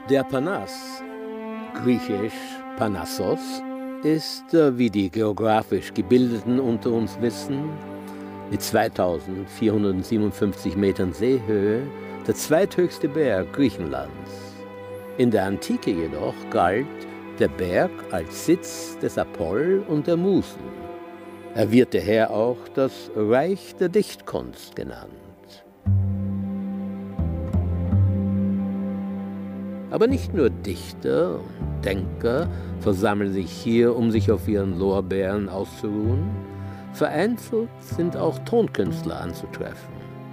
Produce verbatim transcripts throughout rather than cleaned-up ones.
Der Parnass, griechisch Parnassos, ist, äh, wie die geografisch Gebildeten unter uns wissen, mit zweitausendvierhundertsiebenundfünfzig Metern Seehöhe der zweithöchste Berg Griechenlands. In der Antike jedoch galt der Berg als Sitz des Apoll und der Musen. Er wird daher auch das Reich der Dichtkunst genannt. Aber nicht nur Dichter und Denker versammeln sich hier, um sich auf ihren Lorbeeren auszuruhen. Vereinzelt sind auch Tonkünstler anzutreffen.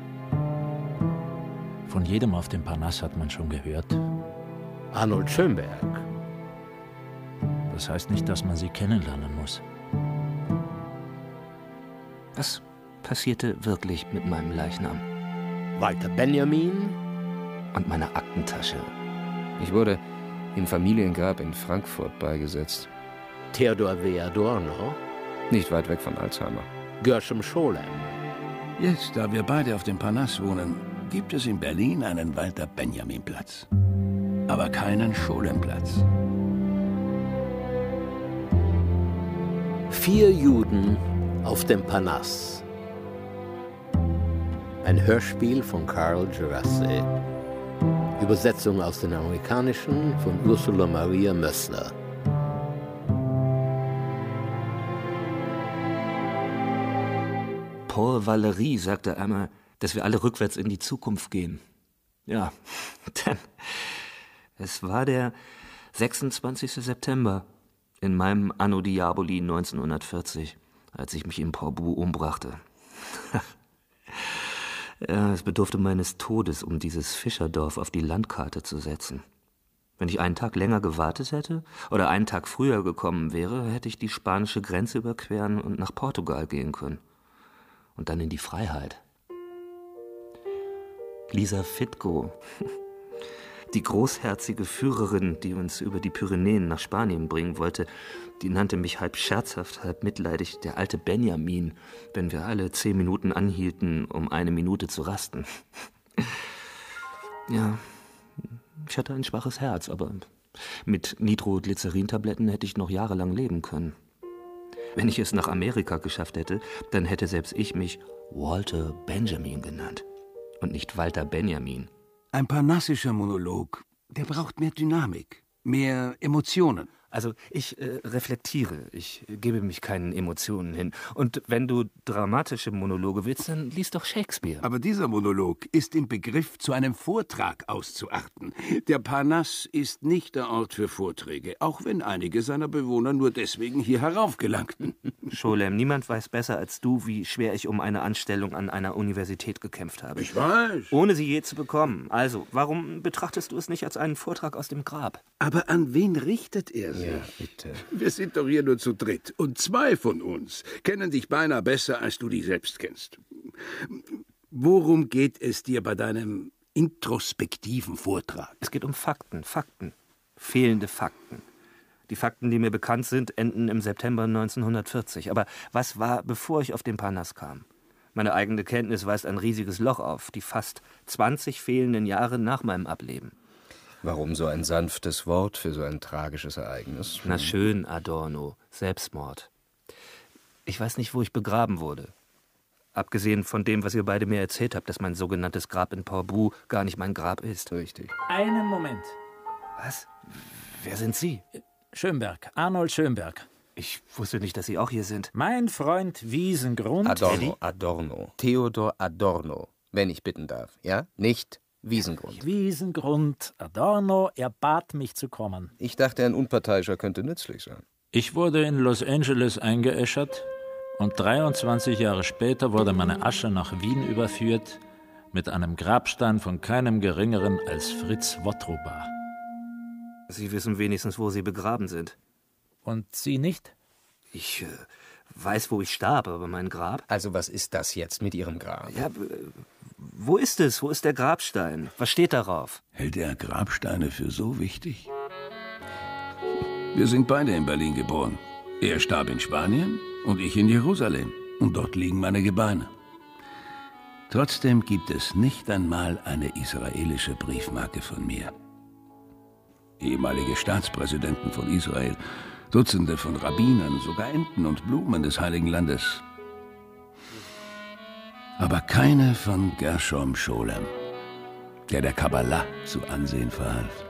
Von jedem auf dem Parnass hat man schon gehört. Arnold Schönberg. Das heißt nicht, dass man sie kennenlernen muss. Was passierte wirklich mit meinem Leichnam? Walter Benjamin. Und meiner Aktentasche. Ich wurde im Familiengrab in Frankfurt beigesetzt. Theodor W. Adorno. Nicht weit weg von Alzheimer. Gershom Scholem. Jetzt, da wir beide auf dem Parnass wohnen, gibt es in Berlin einen Walter Benjamin Platz. Aber keinen Scholem-Platz. Vier Juden auf dem Parnass. Ein Hörspiel von Karl Djerassi. Übersetzung aus dem Amerikanischen von Ursula Maria Mössner. Paul Valéry sagte einmal, dass wir alle rückwärts in die Zukunft gehen. Ja, denn es war der sechsundzwanzigste September in meinem Anno Diaboli neunzehnhundertvierzig, als ich mich in Porbu umbrachte. Ja, es bedurfte meines Todes, um dieses Fischerdorf auf die Landkarte zu setzen. Wenn ich einen Tag länger gewartet hätte oder einen Tag früher gekommen wäre, hätte ich die spanische Grenze überqueren und nach Portugal gehen können. Und dann in die Freiheit. Lisa Fitko, die großherzige Führerin, die uns über die Pyrenäen nach Spanien bringen wollte, die nannte mich halb scherzhaft, halb mitleidig der alte Benjamin, wenn wir alle zehn Minuten anhielten, um eine Minute zu rasten. Ja, ich hatte ein schwaches Herz, aber mit Nitroglycerin-Tabletten hätte ich noch jahrelang leben können. Wenn ich es nach Amerika geschafft hätte, dann hätte selbst ich mich Walter Benjamin genannt und nicht Walter Benjamin. Ein parnassischer Monolog, der braucht mehr Dynamik, mehr Emotionen. Also ich äh, reflektiere, ich gebe mich keinen Emotionen hin. Und wenn du dramatische Monologe willst, dann lies doch Shakespeare. Aber dieser Monolog ist im Begriff, zu einem Vortrag auszuarten. Der Parnass ist nicht der Ort für Vorträge, auch wenn einige seiner Bewohner nur deswegen hier heraufgelangten. Scholem, niemand weiß besser als du, wie schwer ich um eine Anstellung an einer Universität gekämpft habe. Ich weiß. Ohne sie je zu bekommen. Also, warum betrachtest du es nicht als einen Vortrag aus dem Grab? Aber an wen richtet er sich? Ja, bitte. Wir sind doch hier nur zu dritt. Und zwei von uns kennen dich beinahe besser, als du dich selbst kennst. Worum geht es dir bei deinem introspektiven Vortrag? Es geht um Fakten, Fakten. Fehlende Fakten. Die Fakten, die mir bekannt sind, enden im September neunzehnhundertvierzig. Aber was war, bevor ich auf den Parnass kam? Meine eigene Kenntnis weist ein riesiges Loch auf, die fast zwanzig fehlenden Jahre nach meinem Ableben. Warum so ein sanftes Wort für so ein tragisches Ereignis? Na schön, Adorno. Selbstmord. Ich weiß nicht, wo ich begraben wurde. Abgesehen von dem, was ihr beide mir erzählt habt, dass mein sogenanntes Grab in Porbu gar nicht mein Grab ist. Richtig. Einen Moment. Was? Wer sind Sie? Schönberg, Arnold Schönberg. Ich wusste nicht, dass Sie auch hier sind. Mein Freund Wiesengrund. Adorno, Adorno. Theodor Adorno, wenn ich bitten darf. Ja? Nicht Wiesengrund. Wiesengrund, Adorno, er bat mich zu kommen. Ich dachte, ein Unparteiischer könnte nützlich sein. Ich wurde in Los Angeles eingeäschert und dreiundzwanzig Jahre später wurde meine Asche nach Wien überführt mit einem Grabstein von keinem Geringeren als Fritz Wotruba. Sie wissen wenigstens, wo Sie begraben sind. Und Sie nicht? Ich äh, weiß, wo ich starb, aber mein Grab... Also was ist das jetzt mit Ihrem Grab? Ja, äh, wo ist es? Wo ist der Grabstein? Was steht darauf? Hält er Grabsteine für so wichtig? Wir sind beide in Berlin geboren. Er starb in Spanien und ich in Jerusalem. Und dort liegen meine Gebeine. Trotzdem gibt es nicht einmal eine israelische Briefmarke von mir. ehemalige Staatspräsidenten von Israel, Dutzende von Rabbinern, sogar Enten und Blumen des Heiligen Landes. Aber keine von Gershom Scholem, der der Kabbalah zu Ansehen verhalf.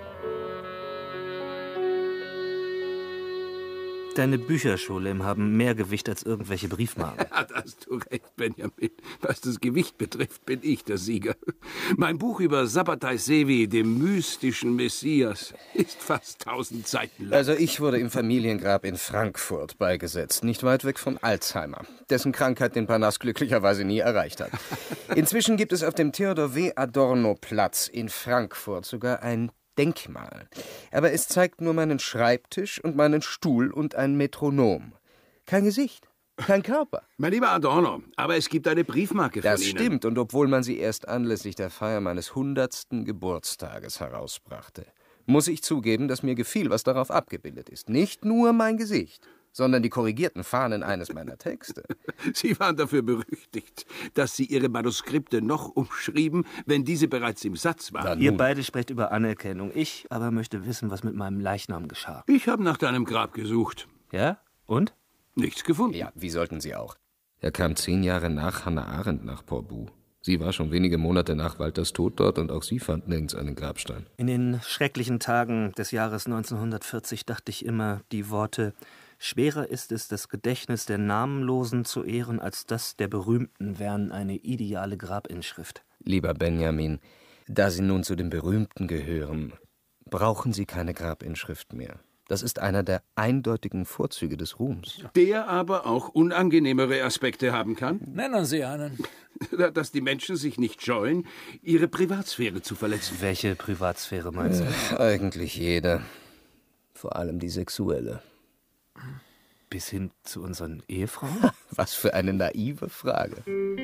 Deine Bücher, Scholem, haben mehr Gewicht als irgendwelche Briefmarken. Ja, da hast du recht, Benjamin. Was das Gewicht betrifft, bin ich der Sieger. Mein Buch über Sabbatai Sevi, dem mystischen Messias, ist fast tausend Seiten lang. Also ich wurde im Familiengrab in Frankfurt beigesetzt, nicht weit weg von Alzheimer, dessen Krankheit den Parnass glücklicherweise nie erreicht hat. Inzwischen gibt es auf dem Theodor W. Adorno Platz in Frankfurt sogar ein Denkmal. Aber es zeigt nur meinen Schreibtisch und meinen Stuhl und ein Metronom. Kein Gesicht, kein Körper. Mein lieber Adorno, aber es gibt eine Briefmarke von Ihnen. Das stimmt, und obwohl man sie erst anlässlich der Feier meines hundertsten Geburtstages herausbrachte, muss ich zugeben, dass mir gefiel, was darauf abgebildet ist. Nicht nur mein Gesicht, sondern die korrigierten Fahnen eines meiner Texte. Sie waren dafür berüchtigt, dass Sie Ihre Manuskripte noch umschrieben, wenn diese bereits im Satz waren. Ihr beide sprecht über Anerkennung. Ich aber möchte wissen, was mit meinem Leichnam geschah. Ich habe nach deinem Grab gesucht. Ja? Und? Nichts gefunden. Ja, wie sollten Sie auch? Er kam zehn Jahre nach Hannah Arendt nach Porbu. Sie war schon wenige Monate nach Walters Tod dort und auch sie fand nirgends einen Grabstein. In den schrecklichen Tagen des Jahres neunzehnhundertvierzig dachte ich immer die Worte: Schwerer ist es, das Gedächtnis der Namenlosen zu ehren, als das der Berühmten wären eine ideale Grabinschrift. Lieber Benjamin, da Sie nun zu den Berühmten gehören, brauchen Sie keine Grabinschrift mehr. Das ist einer der eindeutigen Vorzüge des Ruhms. Der aber auch unangenehmere Aspekte haben kann. Nennen Sie einen. Dass die Menschen sich nicht scheuen, ihre Privatsphäre zu verletzen. Welche Privatsphäre meinst du? Äh, eigentlich jede. Vor allem die sexuelle. Bis hin zu unseren Ehefrauen? Was für eine naive Frage.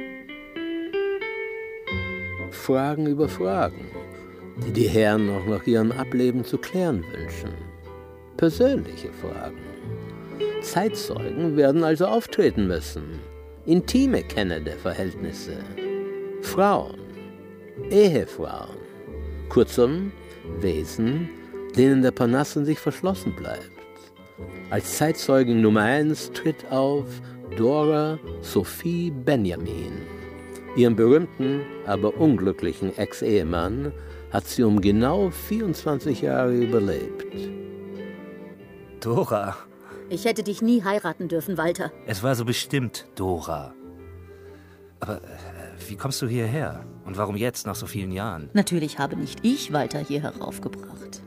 Fragen über Fragen, die die Herren noch nach ihrem Ableben zu klären wünschen. Persönliche Fragen. Zeitzeugen werden also auftreten müssen. Intime Kenner der Verhältnisse. Frauen. Ehefrauen. Kurzum, Wesen, denen der Parnassen sich verschlossen bleibt. Als Zeitzeugin Nummer eins tritt auf Dora Sophie Benjamin. Ihren berühmten, aber unglücklichen Ex-Ehemann hat sie um genau vierundzwanzig Jahre überlebt. Dora. Ich hätte dich nie heiraten dürfen, Walter. Es war so bestimmt Dora. Aber äh, wie kommst du hierher? Und warum jetzt, nach so vielen Jahren? Natürlich habe nicht ich Walter hier heraufgebracht.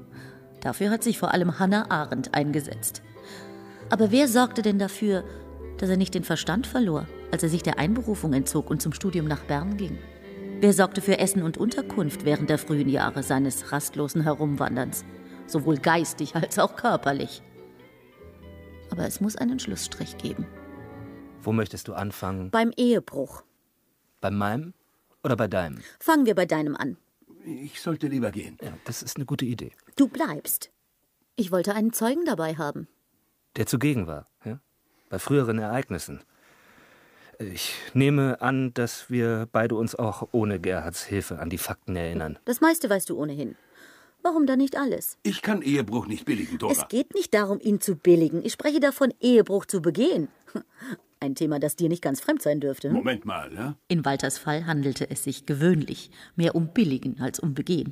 Dafür hat sich vor allem Hannah Arendt eingesetzt. Aber wer sorgte denn dafür, dass er nicht den Verstand verlor, als er sich der Einberufung entzog und zum Studium nach Bern ging? Wer sorgte für Essen und Unterkunft während der frühen Jahre seines rastlosen Herumwanderns? Sowohl geistig als auch körperlich. Aber es muss einen Schlussstrich geben. Wo möchtest du anfangen? Beim Ehebruch. Bei meinem oder bei deinem? Fangen wir bei deinem an. Ich sollte lieber gehen. Ja, das ist eine gute Idee. Du bleibst. Ich wollte einen Zeugen dabei haben. Der zugegen war, ja? Bei früheren Ereignissen. Ich nehme an, dass wir beide uns auch ohne Gerhards Hilfe an die Fakten erinnern. Das meiste weißt du ohnehin. Warum dann nicht alles? Ich kann Ehebruch nicht billigen, Dora. Es geht nicht darum, ihn zu billigen. Ich spreche davon, Ehebruch zu begehen. Ein Thema, das dir nicht ganz fremd sein dürfte. Moment mal, ja? In Walters Fall handelte es sich gewöhnlich mehr um Billigen als um Begehen.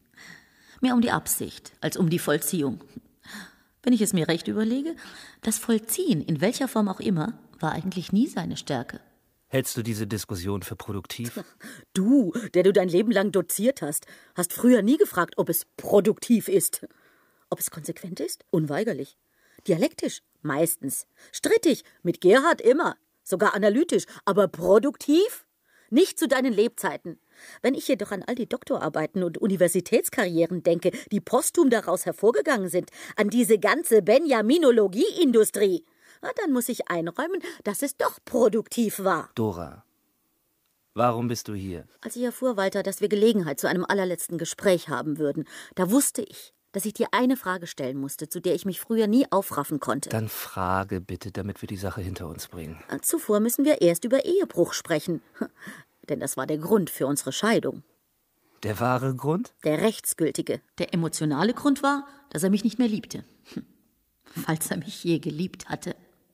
Mehr um die Absicht als um die Vollziehung. Wenn ich es mir recht überlege, das Vollziehen, in welcher Form auch immer, war eigentlich nie seine Stärke. Hältst du diese Diskussion für produktiv? Du, der du dein Leben lang doziert hast, hast früher nie gefragt, ob es produktiv ist. Ob es konsequent ist? Unweigerlich. Dialektisch? Meistens. Strittig? Mit Gerhard immer. Sogar analytisch. Aber produktiv? Nicht zu deinen Lebzeiten. Wenn ich jedoch an all die Doktorarbeiten und Universitätskarrieren denke, die posthum daraus hervorgegangen sind, an diese ganze Benjaminologie-Industrie, dann muss ich einräumen, dass es doch produktiv war. Dora, warum bist du hier? Als ich erfuhr, Walter, dass wir Gelegenheit zu einem allerletzten Gespräch haben würden, da wusste ich, dass ich dir eine Frage stellen musste, zu der ich mich früher nie aufraffen konnte. Dann frage bitte, damit wir die Sache hinter uns bringen. Zuvor müssen wir erst über Ehebruch sprechen. Denn das war der Grund für unsere Scheidung. Der wahre Grund? Der rechtsgültige. Der emotionale Grund war, dass er mich nicht mehr liebte. Hm. Falls er mich je geliebt hatte.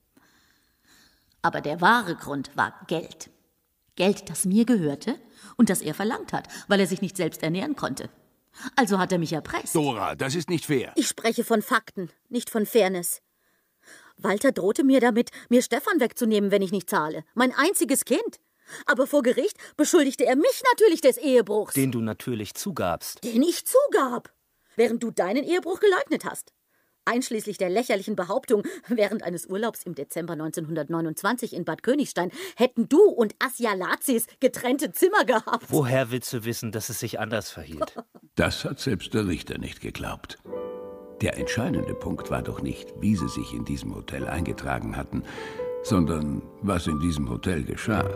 Aber der wahre Grund war Geld. Geld, das mir gehörte und das er verlangt hat, weil er sich nicht selbst ernähren konnte. Also hat er mich erpresst. Dora, das ist nicht fair. Ich spreche von Fakten, nicht von Fairness. Walter drohte mir damit, mir Stefan wegzunehmen, wenn ich nicht zahle. Mein einziges Kind. Aber vor Gericht beschuldigte er mich natürlich des Ehebruchs. Den du natürlich zugabst. Den ich zugab, während du deinen Ehebruch geleugnet hast. Einschließlich der lächerlichen Behauptung, während eines Urlaubs im Dezember neunzehnhundertneunundzwanzig in Bad Königstein hätten du und Asialazis getrennte Zimmer gehabt. Woher willst du wissen, dass es sich anders verhielt? Das hat selbst der Richter nicht geglaubt. Der entscheidende Punkt war doch nicht, wie sie sich in diesem Hotel eingetragen hatten, sondern was in diesem Hotel geschah.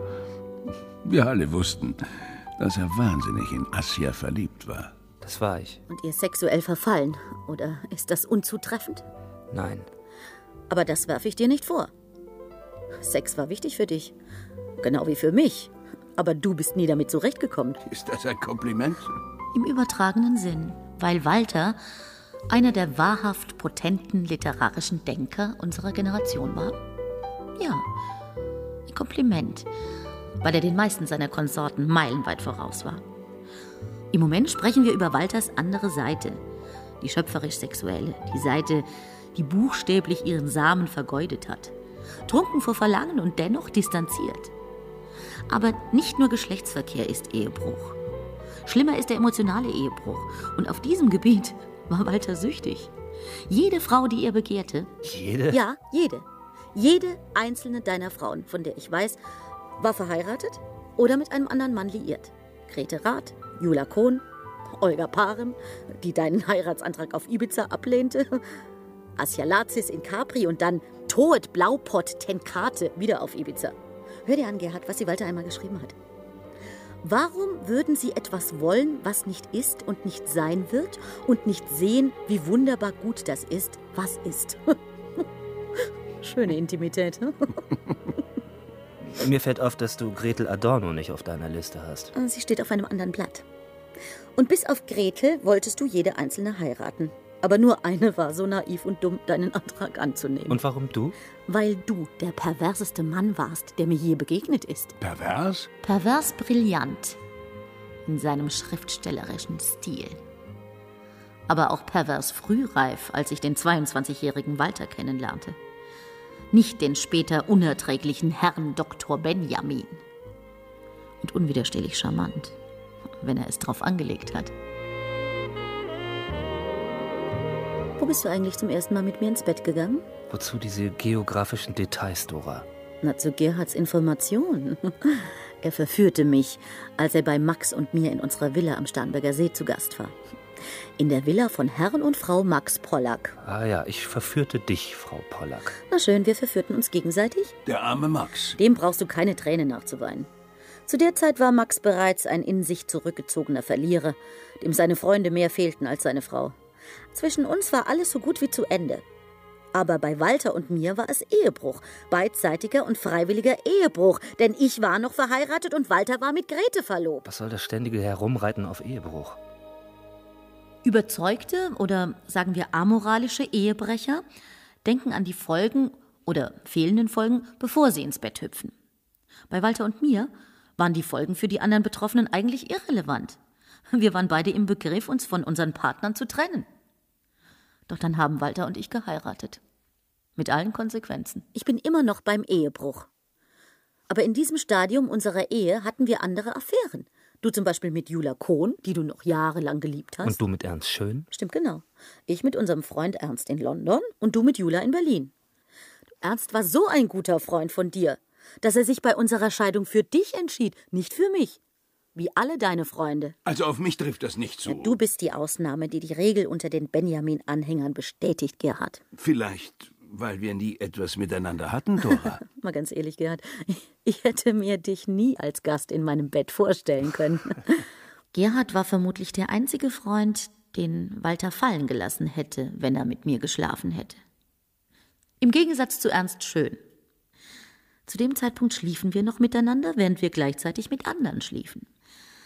Wir alle wussten, dass er wahnsinnig in Asja verliebt war. Das war ich. Und ihr sexuell verfallen, oder ist das unzutreffend? Nein. Aber das werfe ich dir nicht vor. Sex war wichtig für dich, genau wie für mich. Aber du bist nie damit zurechtgekommen. Ist das ein Kompliment? Im übertragenen Sinn, weil Walter einer der wahrhaft potenten literarischen Denker unserer Generation war. Ja, ein Kompliment, weil er den meisten seiner Konsorten meilenweit voraus war. Im Moment sprechen wir über Walters andere Seite, die schöpferisch-sexuelle, die Seite, die buchstäblich ihren Samen vergeudet hat, trunken vor Verlangen und dennoch distanziert. Aber nicht nur Geschlechtsverkehr ist Ehebruch. Schlimmer ist der emotionale Ehebruch. Und auf diesem Gebiet war Walter süchtig. Jede Frau, die er begehrte... Jede? Ja, jede. Jede einzelne deiner Frauen, von der ich weiß, war verheiratet oder mit einem anderen Mann liiert. Grete Rath, Jula Kohn, Olga Parem, die deinen Heiratsantrag auf Ibiza ablehnte, Asialazis in Capri und dann Toet Blaupott Tenkate wieder auf Ibiza. Hör dir an, Gerhard, was sie Walter einmal geschrieben hat. Warum würden sie etwas wollen, was nicht ist und nicht sein wird und nicht sehen, wie wunderbar gut das ist, was ist? Schöne Intimität, hm? Mir fällt auf, dass du Gretel Adorno nicht auf deiner Liste hast. Sie steht auf einem anderen Blatt. Und bis auf Gretel wolltest du jede einzelne heiraten. Aber nur eine war so naiv und dumm, deinen Antrag anzunehmen. Und warum du? Weil du der perverseste Mann warst, der mir je begegnet ist. Pervers? Pervers brillant. In seinem schriftstellerischen Stil. Aber auch pervers frühreif, als ich den zweiundzwanzigjährigen Walter kennenlernte. Nicht den später unerträglichen Herrn Doktor Benjamin. Und unwiderstehlich charmant, wenn er es drauf angelegt hat. Wo bist du eigentlich zum ersten Mal mit mir ins Bett gegangen? Wozu diese geografischen Details, Dora? Na, zu Gerhards Information. Er verführte mich, als er bei Max und mir in unserer Villa am Starnberger See zu Gast war. In der Villa von Herrn und Frau Max Pollack. Ah ja, ich verführte dich, Frau Pollack. Na schön, wir verführten uns gegenseitig. Der arme Max. Dem brauchst du keine Träne nachzuweinen. Zu der Zeit war Max bereits ein in sich zurückgezogener Verlierer, dem seine Freunde mehr fehlten als seine Frau. Zwischen uns war alles so gut wie zu Ende. Aber bei Walter und mir war es Ehebruch, beidseitiger und freiwilliger Ehebruch, denn ich war noch verheiratet und Walter war mit Grete verlobt. Was soll das ständige Herumreiten auf Ehebruch? Überzeugte oder sagen wir amoralische Ehebrecher denken an die Folgen oder fehlenden Folgen, bevor sie ins Bett hüpfen. Bei Walter und mir waren die Folgen für die anderen Betroffenen eigentlich irrelevant. Wir waren beide im Begriff, uns von unseren Partnern zu trennen. Doch dann haben Walter und ich geheiratet. Mit allen Konsequenzen. Ich bin immer noch beim Ehebruch. Aber in diesem Stadium unserer Ehe hatten wir andere Affären. Du zum Beispiel mit Jula Kohn, die du noch jahrelang geliebt hast. Und du mit Ernst Schön? Stimmt, genau. Ich mit unserem Freund Ernst in London und du mit Jula in Berlin. Ernst war so ein guter Freund von dir, dass er sich bei unserer Scheidung für dich entschied, nicht für mich. Wie alle deine Freunde. Also auf mich trifft das nicht zu. Ja, du bist die Ausnahme, die die Regel unter den Benjamin-Anhängern bestätigt, Gerhard. Vielleicht, weil wir nie etwas miteinander hatten, Dora. Mal ganz ehrlich, Gerhard, ich hätte mir dich nie als Gast in meinem Bett vorstellen können. Gerhard war vermutlich der einzige Freund, den Walter fallen gelassen hätte, wenn er mit mir geschlafen hätte. Im Gegensatz zu Ernst Schön. Zu dem Zeitpunkt schliefen wir noch miteinander, während wir gleichzeitig mit anderen schliefen.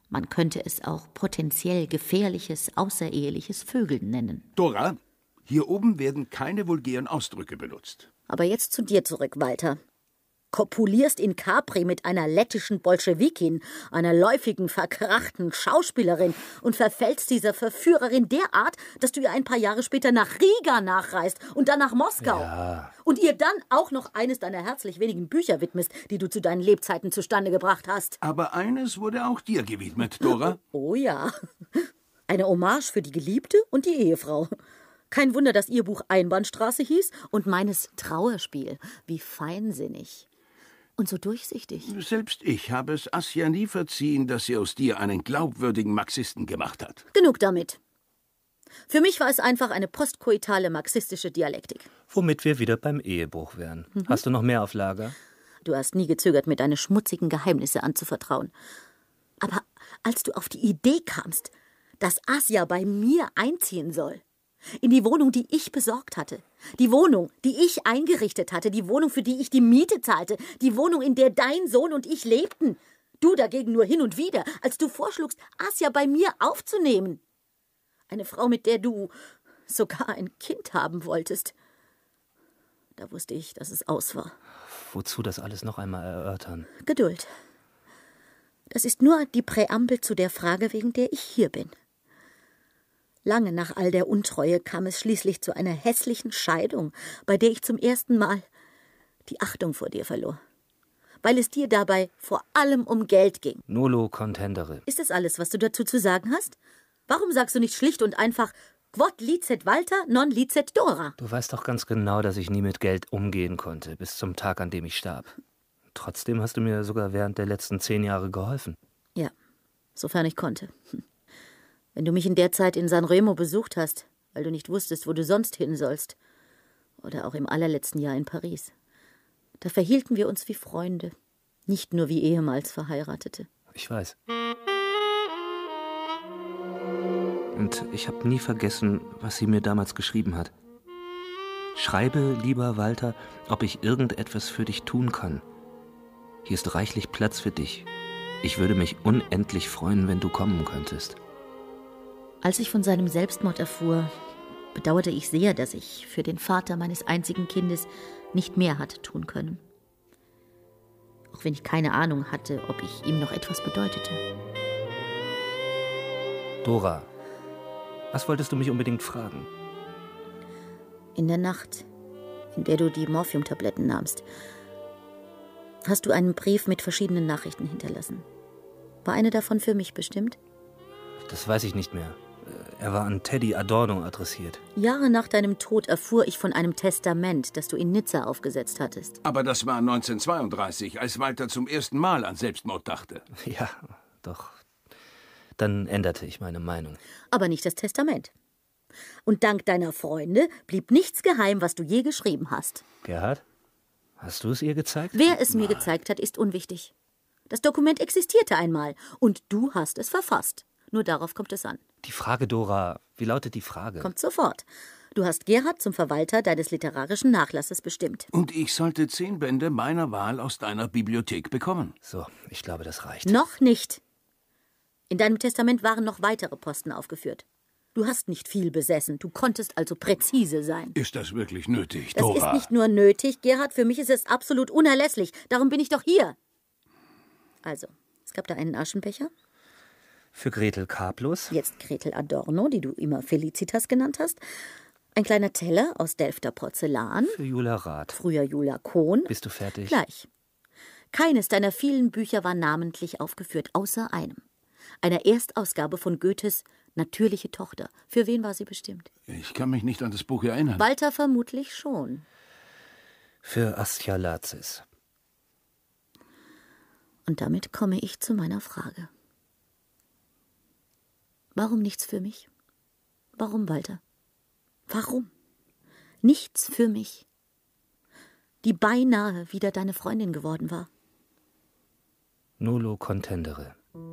Man könnte es auch potenziell gefährliches, außereheliches Vögeln nennen. Dora, hier oben werden keine vulgären Ausdrücke benutzt. Aber jetzt zu dir zurück, Walter. Kopulierst in Capri mit einer lettischen Bolschewikin, einer läufigen, verkrachten Schauspielerin und verfällst dieser Verführerin derart, dass du ihr ein paar Jahre später nach Riga nachreist und dann nach Moskau. Ja. Und ihr dann auch noch eines deiner herzlich wenigen Bücher widmest, die du zu deinen Lebzeiten zustande gebracht hast. Aber eines wurde auch dir gewidmet, Dora. Oh ja. Eine Hommage für die Geliebte und die Ehefrau. Kein Wunder, dass ihr Buch Einbahnstraße hieß und meines Trauerspiel. Wie feinsinnig. Und so durchsichtig. Selbst ich habe es Asja nie verziehen, dass sie aus dir einen glaubwürdigen Marxisten gemacht hat. Genug damit. Für mich war es einfach eine postkoitale marxistische Dialektik. Womit wir wieder beim Ehebruch wären. Mhm. Hast du noch mehr auf Lager? Du hast nie gezögert, mir deine schmutzigen Geheimnisse anzuvertrauen. Aber als du auf die Idee kamst, dass Asja bei mir einziehen soll, in die Wohnung, die ich besorgt hatte. Die Wohnung, die ich eingerichtet hatte. Die Wohnung, für die ich die Miete zahlte. Die Wohnung, in der dein Sohn und ich lebten. Du dagegen nur hin und wieder, als du vorschlugst, Asja bei mir aufzunehmen. Eine Frau, mit der du sogar ein Kind haben wolltest. Da wusste ich, dass es aus war. Wozu das alles noch einmal erörtern? Geduld. Das ist nur die Präambel zu der Frage, wegen der ich hier bin. Lange nach all der Untreue kam es schließlich zu einer hässlichen Scheidung, bei der ich zum ersten Mal die Achtung vor dir verlor. Weil es dir dabei vor allem um Geld ging. Nolo contendere. Ist das alles, was du dazu zu sagen hast? Warum sagst du nicht schlicht und einfach Quod licet Walter, non licet Dora? Du weißt doch ganz genau, dass ich nie mit Geld umgehen konnte, bis zum Tag, an dem ich starb. Trotzdem hast du mir sogar während der letzten zehn Jahre geholfen. Ja, sofern ich konnte. Hm. Wenn du mich in der Zeit in San Remo besucht hast, weil du nicht wusstest, wo du sonst hin sollst, oder auch im allerletzten Jahr in Paris, da verhielten wir uns wie Freunde, nicht nur wie ehemals Verheiratete. Ich weiß. Und ich habe nie vergessen, was sie mir damals geschrieben hat. Schreibe, lieber Walter, ob ich irgendetwas für dich tun kann. Hier ist reichlich Platz für dich. Ich würde mich unendlich freuen, wenn du kommen könntest. Als ich von seinem Selbstmord erfuhr, bedauerte ich sehr, dass ich für den Vater meines einzigen Kindes nicht mehr hatte tun können. Auch wenn ich keine Ahnung hatte, ob ich ihm noch etwas bedeutete. Dora, was wolltest du mich unbedingt fragen? In der Nacht, in der du die Morphiumtabletten nahmst, hast du einen Brief mit verschiedenen Nachrichten hinterlassen. War eine davon für mich bestimmt? Das weiß ich nicht mehr. Er war an Teddy Adorno adressiert. Jahre nach deinem Tod erfuhr ich von einem Testament, das du in Nizza aufgesetzt hattest. Aber das war neunzehnhundertzweiunddreißig, als Walter zum ersten Mal an Selbstmord dachte. Ja, doch. Dann änderte ich meine Meinung. Aber nicht das Testament. Und dank deiner Freunde blieb nichts geheim, was du je geschrieben hast. Gerhard, hast du es ihr gezeigt? Wer es mir gezeigt hat, ist unwichtig. Das Dokument existierte einmal und du hast es verfasst. Nur darauf kommt es an. Die Frage, Dora, wie lautet die Frage? Kommt sofort. Du hast Gerhard zum Verwalter deines literarischen Nachlasses bestimmt. Und ich sollte zehn Bände meiner Wahl aus deiner Bibliothek bekommen. So, ich glaube, das reicht. Noch nicht. In deinem Testament waren noch weitere Posten aufgeführt. Du hast nicht viel besessen, du konntest also präzise sein. Ist das wirklich nötig, Das Dora? ist nicht nur nötig, Gerhard, für mich ist es absolut unerlässlich. Darum bin ich doch hier. Also, es gab da einen Aschenbecher. Für Gretel Karplus. Jetzt Gretel Adorno, die du immer Felicitas genannt hast. Ein kleiner Teller aus Delfter Porzellan. Für Jula Rath. Früher Jula Kohn. Bist du fertig? Gleich. Keines deiner vielen Bücher war namentlich aufgeführt, außer einem. Einer Erstausgabe von Goethes Natürliche Tochter. Für wen war sie bestimmt? Ich kann mich nicht an das Buch erinnern. Walter vermutlich schon. Für Asja Lazis. Und damit komme ich zu meiner Frage. Warum nichts für mich? Warum, Walter? Warum? Nichts für mich, die beinahe wieder deine Freundin geworden war. Nolo contendere.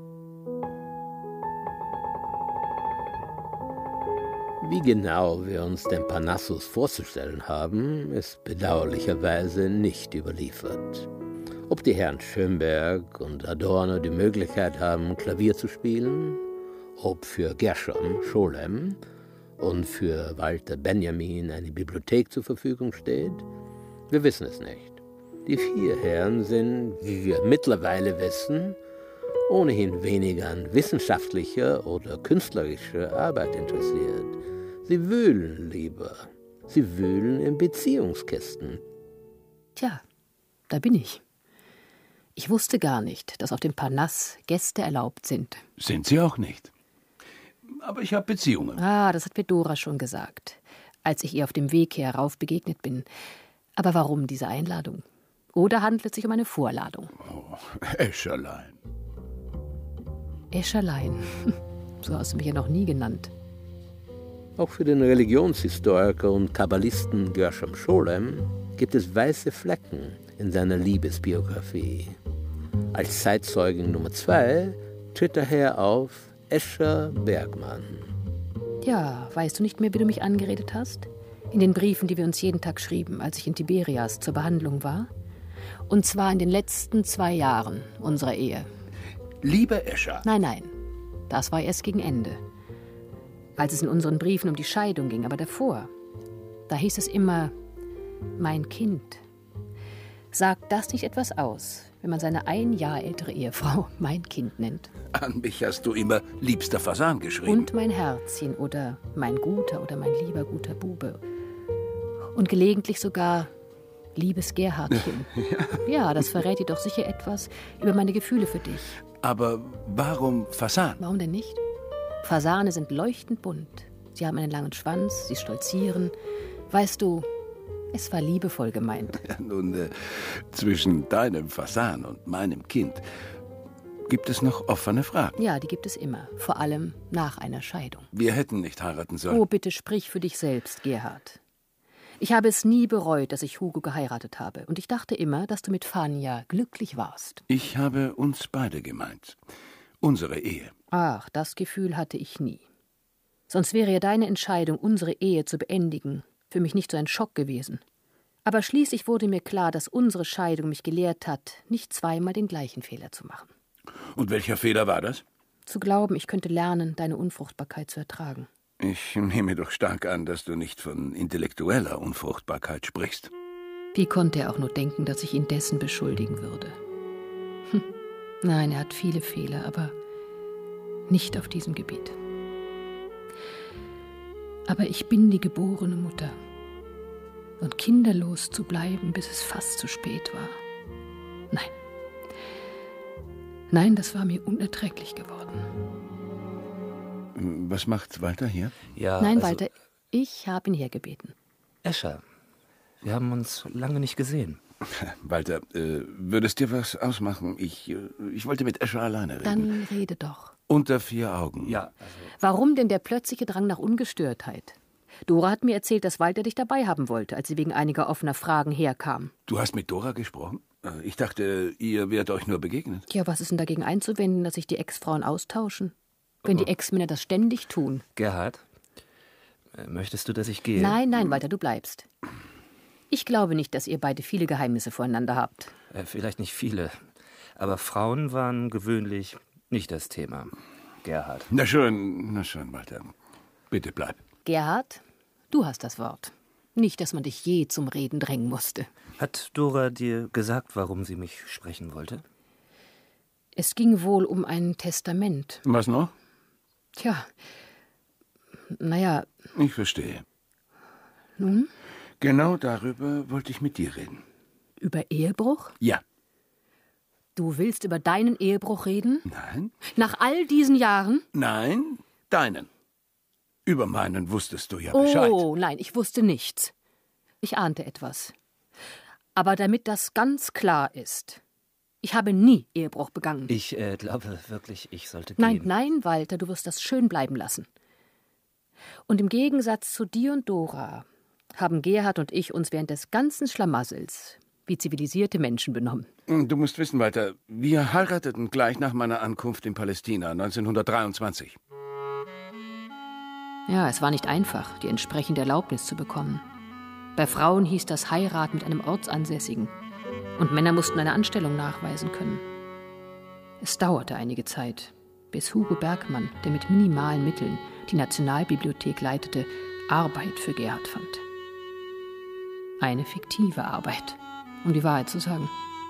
Wie genau wir uns den Parnassus vorzustellen haben, ist bedauerlicherweise nicht überliefert. Ob die Herren Schönberg und Adorno die Möglichkeit haben, Klavier zu spielen, ob für Gershom Scholem und für Walter Benjamin eine Bibliothek zur Verfügung steht, wir wissen es nicht. Die vier Herren sind, wie wir mittlerweile wissen, ohnehin weniger an wissenschaftlicher oder künstlerischer Arbeit interessiert. Sie wühlen lieber. Sie wühlen in Beziehungskisten. Tja, da bin ich. Ich wusste gar nicht, dass auf dem Parnass Gäste erlaubt sind. Sind sie auch nicht. Aber ich habe Beziehungen. Ah, das hat mir Dora schon gesagt, als ich ihr auf dem Weg herauf begegnet bin. Aber warum diese Einladung? Oder handelt es sich um eine Vorladung? Oh, Escherlein. Escherlein. So hast du mich ja noch nie genannt. Auch für den Religionshistoriker und Kabbalisten Gershom Scholem gibt es weiße Flecken in seiner Liebesbiografie. Als Zeitzeugen Nummer zwei tritt daher auf Escher Bergmann. Ja, weißt du nicht mehr, wie du mich angeredet hast? In den Briefen, die wir uns jeden Tag schrieben, als ich in Tiberias zur Behandlung war? Und zwar in den letzten zwei Jahren unserer Ehe. Liebe Escher. Nein, nein, das war erst gegen Ende. Als es in unseren Briefen um die Scheidung ging, aber davor, da hieß es immer, mein Kind. Sagt das nicht etwas aus, wenn man seine ein Jahr ältere Ehefrau mein Kind nennt? An mich hast du immer liebster Fasan geschrieben. Und mein Herzchen oder mein guter oder mein lieber guter Bube. Und gelegentlich sogar liebes Gerhardchen. Ja. Ja, das verrät dir doch sicher etwas über meine Gefühle für dich. Aber warum Fasan? Warum denn nicht? Fasane sind leuchtend bunt. Sie haben einen langen Schwanz, sie stolzieren. Weißt du, es war liebevoll gemeint. Ja, nun, äh, zwischen deinem Fasan und meinem Kind gibt es noch offene Fragen. Ja, die gibt es immer. Vor allem nach einer Scheidung. Wir hätten nicht heiraten sollen. Oh, bitte sprich für dich selbst, Gerhard. Ich habe es nie bereut, dass ich Hugo geheiratet habe. Und ich dachte immer, dass du mit Fania glücklich warst. Ich habe uns beide gemeint. Unsere Ehe. Ach, das Gefühl hatte ich nie. Sonst wäre ja deine Entscheidung, unsere Ehe zu beendigen, für mich nicht so ein Schock gewesen. Aber schließlich wurde mir klar, dass unsere Scheidung mich gelehrt hat, nicht zweimal den gleichen Fehler zu machen. Und welcher Fehler war das? Zu glauben, ich könnte lernen, deine Unfruchtbarkeit zu ertragen. Ich nehme doch stark an, dass du nicht von intellektueller Unfruchtbarkeit sprichst. Wie konnte er auch nur denken, dass ich ihn dessen beschuldigen würde? Hm. Nein, er hat viele Fehler, aber nicht auf diesem Gebiet. Aber ich bin die geborene Mutter. Und kinderlos zu bleiben, bis es fast zu spät war. Nein. Nein, das war mir unerträglich geworden. Was macht Walter hier? Ja, Nein, also, Walter, ich habe ihn hergebeten. Escher, wir haben uns lange nicht gesehen. Walter, äh, würde es dir was ausmachen? Ich, äh, ich wollte mit Escher alleine reden. Dann rede doch. Unter vier Augen. Ja, also Warum denn der plötzliche Drang nach Ungestörtheit? Dora hat mir erzählt, dass Walter dich dabei haben wollte, als sie wegen einiger offener Fragen herkam. Du hast mit Dora gesprochen? Ich dachte, ihr wärt euch nur begegnet. Ja, was ist denn dagegen einzuwenden, dass sich die Ex-Frauen austauschen? Wenn die Ex-Männer das ständig tun. Gerhard, äh, möchtest du, dass ich gehe? Nein, nein, Walter, du bleibst. Ich glaube nicht, dass ihr beide viele Geheimnisse voreinander habt. Äh, vielleicht nicht viele, aber Frauen waren gewöhnlich nicht das Thema. Gerhard. Na schön, na schön, Walter. Bitte bleib. Gerhard, du hast das Wort. Nicht, dass man dich je zum Reden drängen musste. Hat Dora dir gesagt, warum sie mich sprechen wollte? Es ging wohl um ein Testament. Was noch? Tja, naja. Ich verstehe. Nun? Genau darüber wollte ich mit dir reden. Über Ehebruch? Ja. Du willst über deinen Ehebruch reden? Nein. Nach all diesen Jahren? Nein, deinen. Über meinen wusstest du ja Bescheid. Oh, nein, ich wusste nichts. Ich ahnte etwas. Aber damit das ganz klar ist, ich habe nie Ehebruch begangen. Ich äh, glaube wirklich, ich sollte Nein, gehen. nein, Walter, du wirst das schön bleiben lassen. Und im Gegensatz zu dir und Dora haben Gerhard und ich uns während des ganzen Schlamassels wie zivilisierte Menschen benommen. Du musst wissen, Walter, wir heirateten gleich nach meiner Ankunft in Palästina neunzehnhundertdreiundzwanzig. Ja, es war nicht einfach, die entsprechende Erlaubnis zu bekommen. Bei Frauen hieß das Heirat mit einem Ortsansässigen. Und Männer mussten eine Anstellung nachweisen können. Es dauerte einige Zeit, bis Hugo Bergmann, der mit minimalen Mitteln die Nationalbibliothek leitete, Arbeit für Gerhard fand. Eine fiktive Arbeit, um die Wahrheit zu sagen.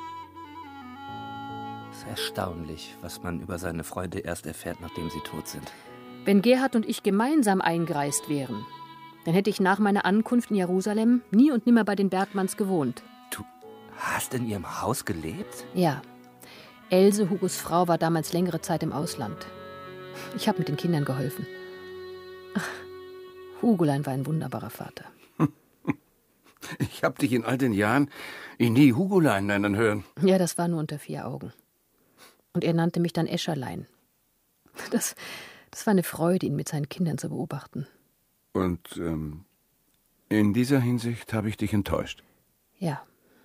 Es ist erstaunlich, was man über seine Freunde erst erfährt, nachdem sie tot sind. Wenn Gerhard und ich gemeinsam eingereist wären, dann hätte ich nach meiner Ankunft in Jerusalem nie und nimmer bei den Bergmanns gewohnt. Du hast in ihrem Haus gelebt? Ja. Else, Hugos Frau, war damals längere Zeit im Ausland. Ich habe mit den Kindern geholfen. Ach, Hugolein war ein wunderbarer Vater. Ich habe dich in all den Jahren nie Hugolein nennen hören. Ja, das war nur unter vier Augen. Und er nannte mich dann Escherlein. Das, das war eine Freude, ihn mit seinen Kindern zu beobachten. Und ähm, in dieser Hinsicht habe ich dich enttäuscht. Ja.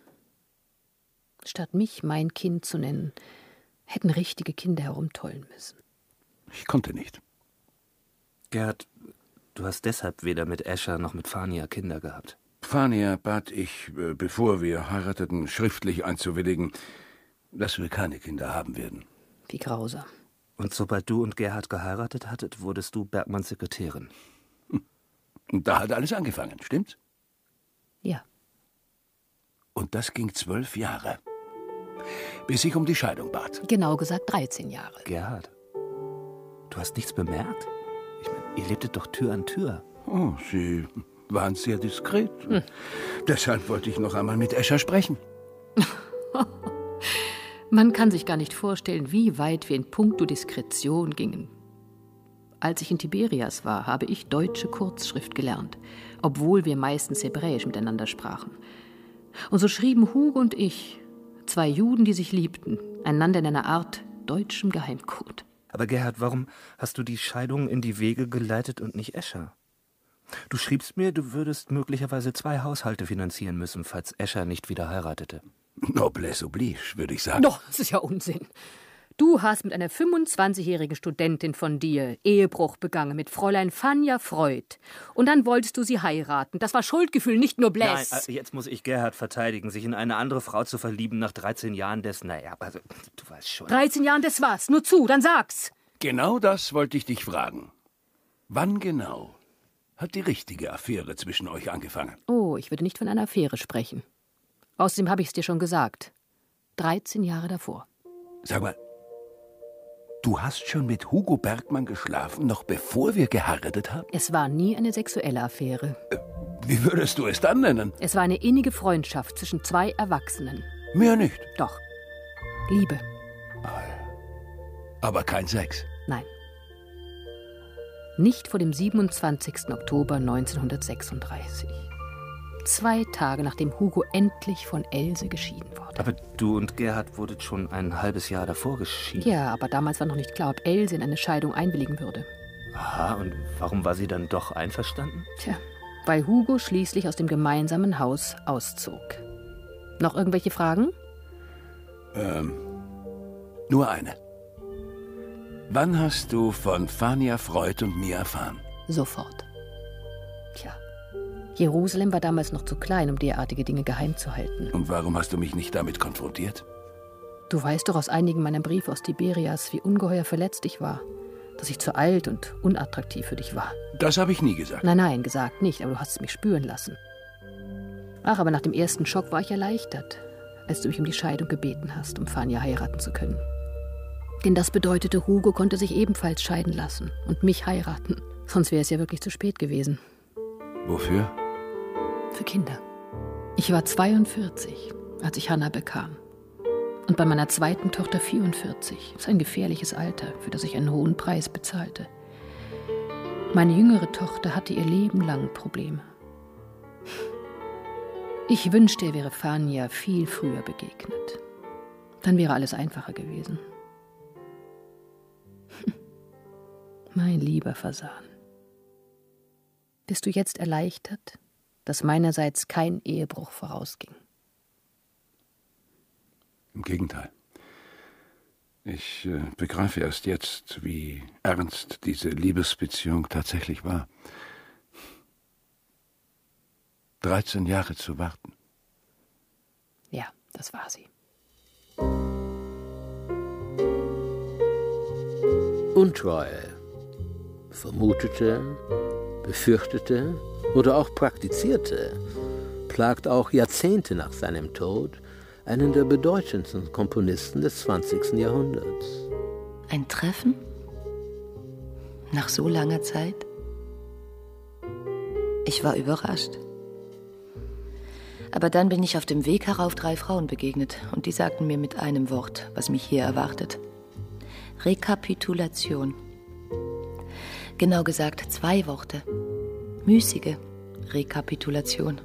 Statt mich mein Kind zu nennen, hätten richtige Kinder herumtollen müssen. Ich konnte nicht. Gerhard, du hast deshalb weder mit Escher noch mit Fania Kinder gehabt. Fania bat ich, bevor wir heirateten, schriftlich einzuwilligen, dass wir keine Kinder haben werden. Wie grausam. Und sobald du und Gerhard geheiratet hattet, wurdest du Bergmanns Sekretärin. Und da hat alles angefangen, stimmt's? Ja. Und das ging zwölf Jahre, bis ich um die Scheidung bat. Genau gesagt dreizehn Jahre. Gerhard, du hast nichts bemerkt? Ich meine, ihr lebtet doch Tür an Tür. Oh, Sie waren sehr diskret. Hm. Deshalb wollte ich noch einmal mit Escher sprechen. Man kann sich gar nicht vorstellen, wie weit wir in puncto Diskretion gingen. Als ich in Tiberias war, habe ich deutsche Kurzschrift gelernt, obwohl wir meistens Hebräisch miteinander sprachen. Und so schrieben Hugo und ich, zwei Juden, die sich liebten, einander in einer Art deutschem Geheimcode. Aber Gerhard, warum hast du die Scheidung in die Wege geleitet und nicht Escher? Du schriebst mir, du würdest möglicherweise zwei Haushalte finanzieren müssen, falls Escher nicht wieder heiratete. Noblesse oblige, würde ich sagen. Doch, das ist ja Unsinn. Du hast mit einer fünfundzwanzigjährigen Studentin von dir Ehebruch begangen, mit Fräulein Fania Freud. Und dann wolltest du sie heiraten. Das war Schuldgefühl, nicht nur Bläss. Nein, jetzt muss ich Gerhard verteidigen. Sich in eine andere Frau zu verlieben nach dreizehn Jahren des... Naja, also, du weißt schon. dreizehn Jahren des was? Nur zu, dann sag's. Genau das wollte ich dich fragen. Wann genau hat die richtige Affäre zwischen euch angefangen? Oh, ich würde nicht von einer Affäre sprechen. Außerdem habe ich es dir schon gesagt. dreizehn Jahre davor. Sag mal, du hast schon mit Hugo Bergmann geschlafen, noch bevor wir geheiratet haben? Es war nie eine sexuelle Affäre. Äh, wie würdest du es dann nennen? Es war eine innige Freundschaft zwischen zwei Erwachsenen. Mehr nicht? Doch. Liebe. Aber kein Sex? Nein. Nicht vor dem siebenundzwanzigsten Oktober neunzehnhundertsechsunddreißig. Zwei Tage, nachdem Hugo endlich von Else geschieden wurde. Aber du und Gerhard wurdet schon ein halbes Jahr davor geschieden. Ja, aber damals war noch nicht klar, ob Else in eine Scheidung einwilligen würde. Aha, und warum war sie dann doch einverstanden? Tja, weil Hugo schließlich aus dem gemeinsamen Haus auszog. Noch irgendwelche Fragen? Ähm, nur eine. Wann hast du von Fania Freud und mir erfahren? Sofort. Tja, Jerusalem war damals noch zu klein, um derartige Dinge geheim zu halten. Und warum hast du mich nicht damit konfrontiert? Du weißt doch aus einigen meiner Briefe aus Tiberias, wie ungeheuer verletzt ich war. Dass ich zu alt und unattraktiv für dich war. Das habe ich nie gesagt. Nein, nein, gesagt nicht, aber du hast es mich spüren lassen. Ach, aber nach dem ersten Schock war ich erleichtert, als du mich um die Scheidung gebeten hast, um Fania heiraten zu können. Denn das bedeutete, Hugo konnte sich ebenfalls scheiden lassen und mich heiraten. Sonst wäre es ja wirklich zu spät gewesen. Wofür? Für Kinder. Ich war zweiundvierzig, als ich Hannah bekam. Und bei meiner zweiten Tochter vierundvierzig. Das ist ein gefährliches Alter, für das ich einen hohen Preis bezahlte. Meine jüngere Tochter hatte ihr Leben lang Probleme. Ich wünschte, er wäre Fania viel früher begegnet. Dann wäre alles einfacher gewesen. Mein lieber Fasan. Bist du jetzt erleichtert, dass meinerseits kein Ehebruch vorausging? Im Gegenteil. Ich äh, begreife erst jetzt, wie ernst diese Liebesbeziehung tatsächlich war. dreizehn Jahre zu warten. Ja. Das war sie. Untreue. Vermutete, befürchtete oder auch praktizierte, plagt auch Jahrzehnte nach seinem Tod einen der bedeutendsten Komponisten des zwanzigsten Jahrhunderts. Ein Treffen? Nach so langer Zeit? Ich war überrascht. Aber dann bin ich auf dem Weg herauf drei Frauen begegnet und die sagten mir mit einem Wort, was mich hier erwartet. Rekapitulation. Genau gesagt zwei Worte. Müßige Rekapitulation.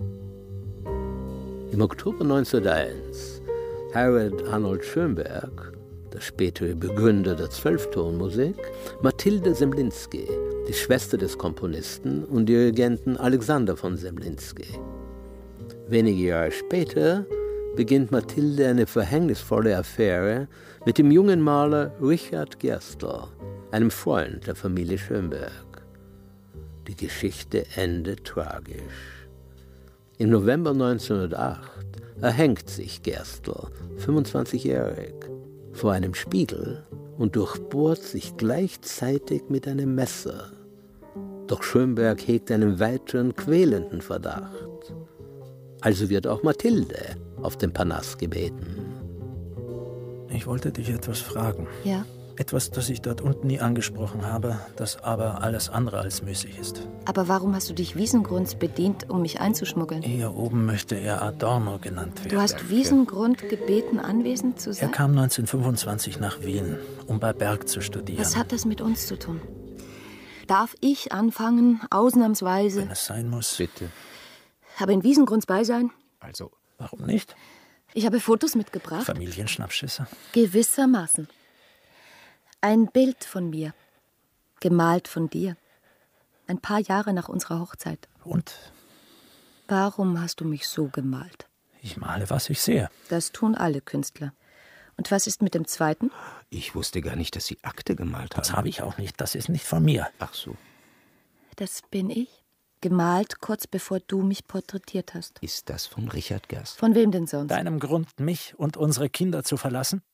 Im Oktober neunzehnhunderteins heiratete Arnold Schönberg, der spätere Begründer der Zwölftonmusik, Mathilde Semlinsky, die Schwester des Komponisten und Dirigenten Alexander von Semlinsky. Wenige Jahre später beginnt Mathilde eine verhängnisvolle Affäre mit dem jungen Maler Richard Gerstl, einem Freund der Familie Schönberg. Die Geschichte endet tragisch. Im November neunzehnhundertacht erhängt sich Gerstl, fünfundzwanzigjährig, vor einem Spiegel und durchbohrt sich gleichzeitig mit einem Messer. Doch Schönberg hegt einen weiteren quälenden Verdacht. Also wird auch Mathilde auf den Parnass gebeten. Ich wollte dich etwas fragen. Ja? Etwas, das ich dort unten nie angesprochen habe, das aber alles andere als müßig ist. Aber warum hast du dich Wiesengrunds bedient, um mich einzuschmuggeln? Hier oben möchte er Adorno genannt werden. Du hast Wiesengrund gebeten, anwesend zu sein? Er kam neunzehnhundertfünfundzwanzig nach Wien, um bei Berg zu studieren. Was hat das mit uns zu tun? Darf ich anfangen, ausnahmsweise? Wenn es sein muss. Bitte. Aber in Wiesengrunds Beisein? Also, warum nicht? Ich habe Fotos mitgebracht. Familienschnappschüsse? Gewissermaßen. Ein Bild von mir, gemalt von dir. Ein paar Jahre nach unserer Hochzeit. Und? Warum hast du mich so gemalt? Ich male, was ich sehe. Das tun alle Künstler. Und was ist mit dem zweiten? ich wusste gar nicht, dass Sie Akte gemalt haben. Das habe ich auch nicht, das ist nicht von mir. Ach so. Das bin ich. Gemalt, kurz bevor du mich porträtiert hast. Ist das von Richard Gerstl? Von wem denn sonst? Deinem Grund, mich und unsere Kinder zu verlassen?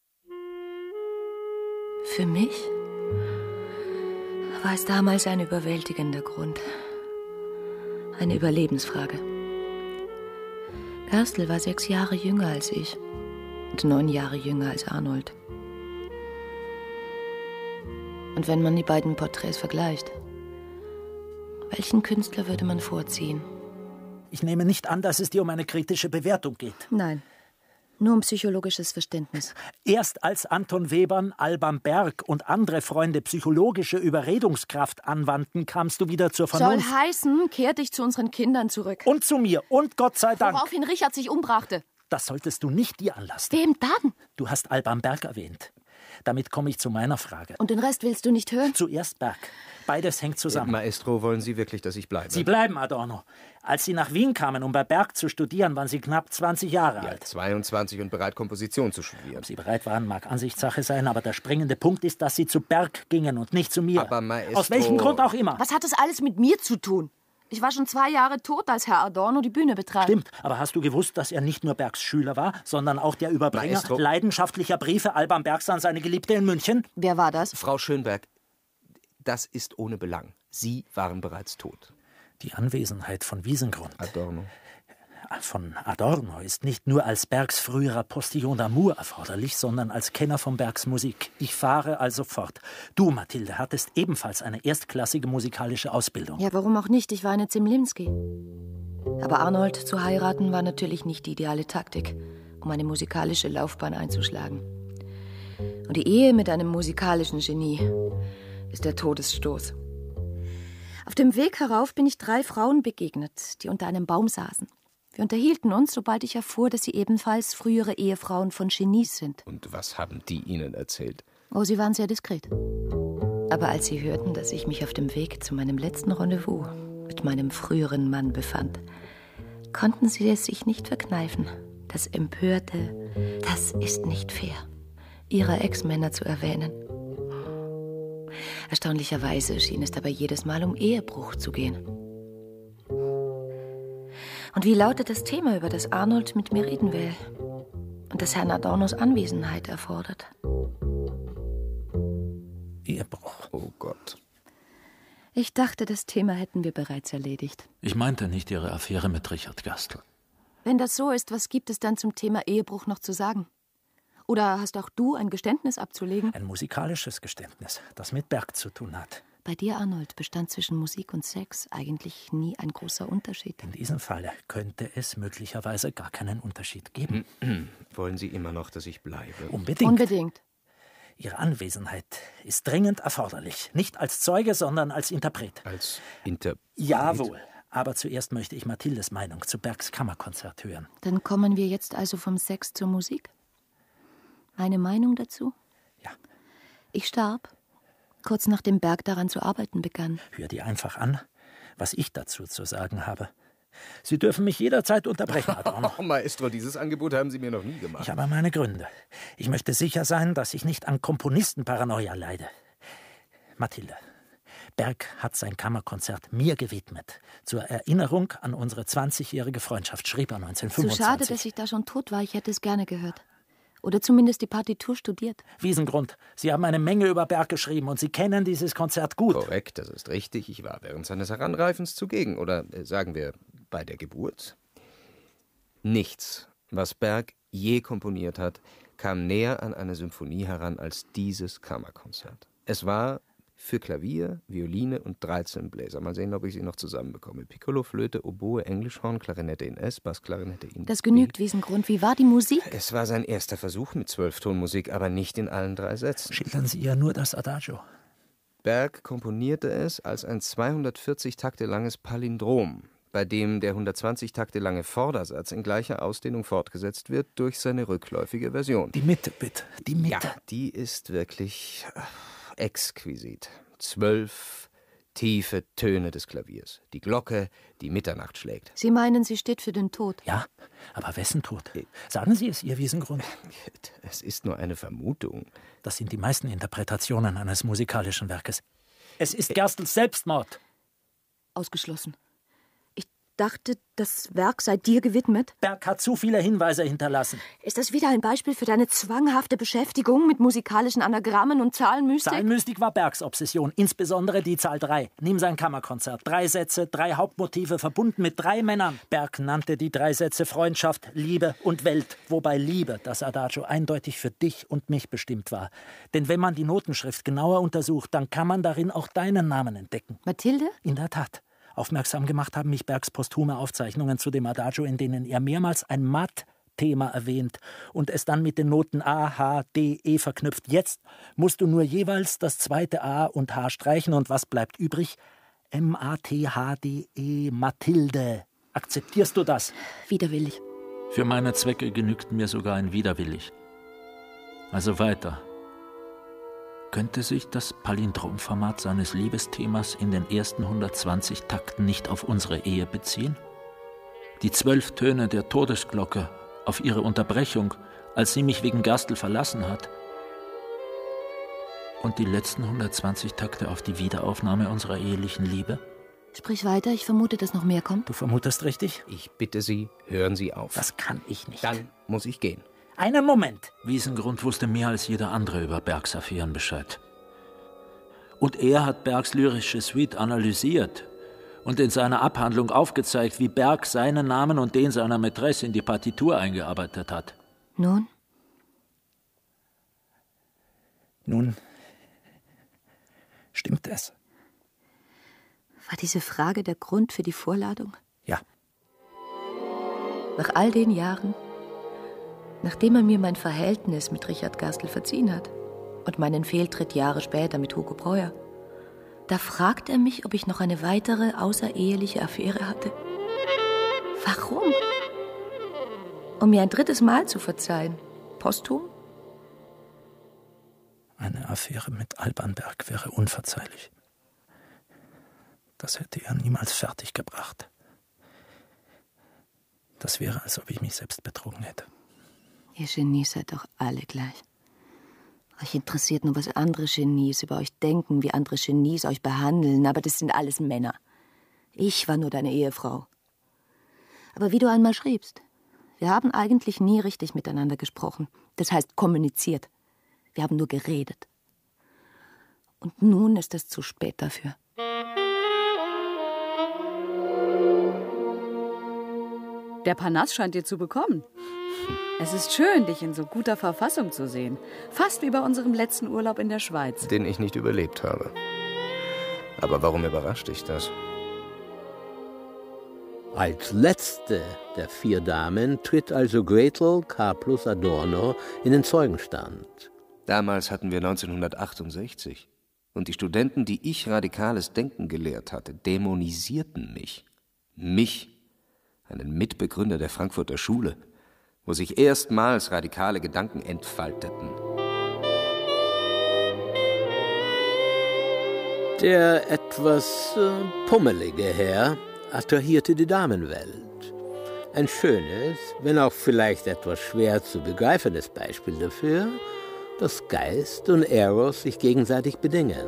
Für mich war es damals ein überwältigender Grund. Eine Überlebensfrage. Gerstl war sechs Jahre jünger als ich und neun Jahre jünger als Arnold. Und wenn man die beiden Porträts vergleicht, welchen Künstler würde man vorziehen? Ich nehme nicht an, dass es dir um eine kritische Bewertung geht. Nein, nur um psychologisches Verständnis. Erst als Anton Webern, Alban Berg und andere Freunde psychologische Überredungskraft anwandten, kamst du wieder zur Vernunft. Soll heißen, kehr dich zu unseren Kindern zurück. Und zu mir. Und Gott sei Dank. Woraufhin Richard sich umbrachte. Das solltest du nicht dir anlassen. Wem dann? Du hast Alban Berg erwähnt. Damit komme ich zu meiner Frage. Und den Rest willst du nicht hören? Zuerst Berg. Beides hängt zusammen. Maestro, wollen Sie wirklich, dass ich bleibe? Sie bleiben, Adorno. Als Sie nach Wien kamen, um bei Berg zu studieren, waren Sie knapp zwanzig Jahre Ja, alt. zweiundzwanzig und bereit, Komposition zu studieren. Ob Sie bereit waren, mag Ansichtssache sein, aber der springende Punkt ist, dass Sie zu Berg gingen und nicht zu mir. Aber Maestro... Aus welchem Grund auch immer. Was hat das alles mit mir zu tun? Ich war schon zwei Jahre tot, als Herr Adorno die Bühne betrat. Stimmt, aber hast du gewusst, dass er nicht nur Bergs Schüler war, sondern auch der Überbringer Maestro. leidenschaftlicher Briefe Alban Bergs an seine Geliebte in München? Wer war das? Frau Schönberg, das ist ohne Belang. Sie waren bereits tot. Die Anwesenheit von Wiesengrund. Adorno. Von Adorno ist nicht nur als Bergs früherer Postillon d'Amour erforderlich, sondern als Kenner von Bergs Musik. Ich fahre also fort. Du, Mathilde, hattest ebenfalls eine erstklassige musikalische Ausbildung. Ja, warum auch nicht? Ich war eine Zemlinsky. Aber Arnold zu heiraten war natürlich nicht die ideale Taktik, um eine musikalische Laufbahn einzuschlagen. Und die Ehe mit einem musikalischen Genie ist der Todesstoß. Auf dem Weg herauf bin ich drei Frauen begegnet, die unter einem Baum saßen. Wir unterhielten uns, sobald ich erfuhr, dass sie ebenfalls frühere Ehefrauen von Genies sind. Und was haben die Ihnen erzählt? Oh, sie waren sehr diskret. Aber als sie hörten, dass ich mich auf dem Weg zu meinem letzten Rendezvous mit meinem früheren Mann befand, konnten sie es sich nicht verkneifen, das empörte, das ist nicht fair, ihrer Ex-Männer zu erwähnen. Erstaunlicherweise schien es dabei jedes Mal um Ehebruch zu gehen. Und wie lautet das Thema, über das Arnold mit mir reden will? das Herrn Adornos Anwesenheit erfordert. Ehebruch. Oh Gott. Ich dachte, das Thema hätten wir bereits erledigt. Ich meinte nicht Ihre Affäre mit Richard Gerstl. Wenn das so ist, was gibt es dann zum Thema Ehebruch noch zu sagen? Oder hast auch du ein Geständnis abzulegen? Ein musikalisches Geständnis, das mit Berg zu tun hat. Bei dir, Arnold, bestand zwischen Musik und Sex eigentlich nie ein großer Unterschied. In diesem Falle könnte es möglicherweise gar keinen Unterschied geben. Wollen Sie immer noch, dass ich bleibe? Unbedingt. Unbedingt. Ihre Anwesenheit ist dringend erforderlich. Nicht als Zeuge, sondern als Interpret. Als Interpret? Jawohl. Aber zuerst möchte ich Mathildes Meinung zu Bergs Kammerkonzert hören. Dann kommen wir jetzt also vom Sex zur Musik? Eine Meinung dazu? Ja. Ich starb, kurz nachdem Berg daran zu arbeiten begann. Hör dir einfach an, was ich dazu zu sagen habe. Sie dürfen mich jederzeit unterbrechen, Adorno. Oh, Maestro, dieses Angebot haben Sie mir noch nie gemacht. Ich habe meine Gründe. Ich möchte sicher sein, dass ich nicht an Komponistenparanoia leide. Mathilde, Berg hat sein Kammerkonzert mir gewidmet. Zur Erinnerung an unsere zwanzigjährige Freundschaft, schrieb er neunzehnhundertfünfundzwanzig. So schade, dass ich da schon tot war. Ich hätte es gerne gehört. Oder zumindest die Partitur studiert. Wiesengrund, Sie haben eine Menge über Berg geschrieben und Sie kennen dieses Konzert gut. Korrekt, das ist richtig. Ich war während seines Heranreifens zugegen. Oder äh, sagen wir, bei der Geburt. Nichts, was Berg je komponiert hat, kam näher an eine Symphonie heran als dieses Kammerkonzert. Es war für Klavier, Violine und dreizehn Bläser. Mal sehen, ob ich sie noch zusammenbekomme. Piccolo, Flöte, Oboe, Englischhorn, Klarinette in S, Bassklarinette in D. Das genügt, Wiesengrund. Wie war die Musik? Es war sein erster Versuch mit Zwölftonmusik, aber nicht in allen drei Sätzen. Schildern Sie ja nur das Adagio. Berg komponierte es als ein zweihundertvierzig Takte langes Palindrom, bei dem der hundertzwanzig Takte lange Vordersatz in gleicher Ausdehnung fortgesetzt wird durch seine rückläufige Version. Die Mitte, bitte. Die Mitte. Ja, die ist wirklich exquisit. Zwölf tiefe Töne des Klaviers. Die Glocke, die Mitternacht schlägt. Sie meinen, sie steht für den Tod? Ja, aber wessen Tod? Sagen Sie es, Ihr Wiesengrund. Es ist nur eine Vermutung. Das sind die meisten Interpretationen eines musikalischen Werkes. Es ist Gerstls Selbstmord. Ausgeschlossen. Ich dachte, das Werk sei dir gewidmet. Berg hat zu viele Hinweise hinterlassen. Ist das wieder ein Beispiel für deine zwanghafte Beschäftigung mit musikalischen Anagrammen und Zahlenmystik? Zahlenmystik war Bergs Obsession, insbesondere die Zahl drei. Nimm sein Kammerkonzert. Drei Sätze, drei Hauptmotive verbunden mit drei Männern. Berg nannte die drei Sätze Freundschaft, Liebe und Welt, wobei Liebe, das Adagio, eindeutig für dich und mich bestimmt war. Denn wenn man die Notenschrift genauer untersucht, dann kann man darin auch deinen Namen entdecken. Mathilde? In der Tat. Aufmerksam gemacht haben mich Bergs posthume Aufzeichnungen zu dem Adagio, in denen er mehrmals ein Matt-Thema erwähnt und es dann mit den Noten A, H, D, E verknüpft. Jetzt musst du nur jeweils das zweite A und H streichen und was bleibt übrig? M, A, T, H, D, E, Mathilde. Akzeptierst du das? Widerwillig. Für meine Zwecke genügt mir sogar ein widerwillig. Also weiter. Könnte sich das Palindromformat seines Liebesthemas in den ersten hundertzwanzig Takten nicht auf unsere Ehe beziehen? Die zwölf Töne der Todesglocke auf ihre Unterbrechung, als sie mich wegen Gerstl verlassen hat? Und die letzten hundertzwanzig Takte auf die Wiederaufnahme unserer ehelichen Liebe? Sprich weiter, ich vermute, dass noch mehr kommt. Du vermutest richtig? Ich bitte Sie, hören Sie auf. Das kann ich nicht. Dann muss ich gehen. Einen Moment. Wiesengrund wusste mehr als jeder andere über Bergs Affären Bescheid. Und er hat Bergs lyrische Suite analysiert und in seiner Abhandlung aufgezeigt, wie Berg seinen Namen und den seiner Mätresse in die Partitur eingearbeitet hat. Nun? Nun, stimmt es? War diese Frage der Grund für die Vorladung? Ja. Nach all den Jahren, nachdem er mir mein Verhältnis mit Richard Gerstl verziehen hat und meinen Fehltritt Jahre später mit Hugo Breuer, da fragt er mich, ob ich noch eine weitere außereheliche Affäre hatte. Warum? Um mir ein drittes Mal zu verzeihen. Posthum? Eine Affäre mit Alban Berg wäre unverzeihlich. Das hätte er niemals fertiggebracht. Das wäre, als ob ich mich selbst betrogen hätte. Ihr Genies seid doch alle gleich. Euch interessiert nur, was andere Genies über euch denken, wie andere Genies euch behandeln, aber das sind alles Männer. Ich war nur deine Ehefrau. Aber wie du einmal schriebst, Wir haben eigentlich nie richtig miteinander gesprochen. Das heißt kommuniziert. Wir haben nur geredet. Und nun ist es zu spät dafür. Der Parnass scheint dir zu bekommen. Es ist schön, dich in so guter Verfassung zu sehen. Fast wie bei unserem letzten Urlaub in der Schweiz. Den ich nicht überlebt habe. Aber warum überrascht dich das? Als letzte der vier Damen tritt also Gretel K. plus Adorno in den Zeugenstand. Damals hatten wir neunzehnhundertachtundsechzig. Und die Studenten, die ich radikales Denken gelehrt hatte, dämonisierten mich. Mich, einen Mitbegründer der Frankfurter Schule, wo sich erstmals radikale Gedanken entfalteten. Der etwas äh, pummelige Herr attrahierte die Damenwelt. Ein schönes, wenn auch vielleicht etwas schwer zu begreifendes Beispiel dafür, dass Geist und Eros sich gegenseitig bedingen.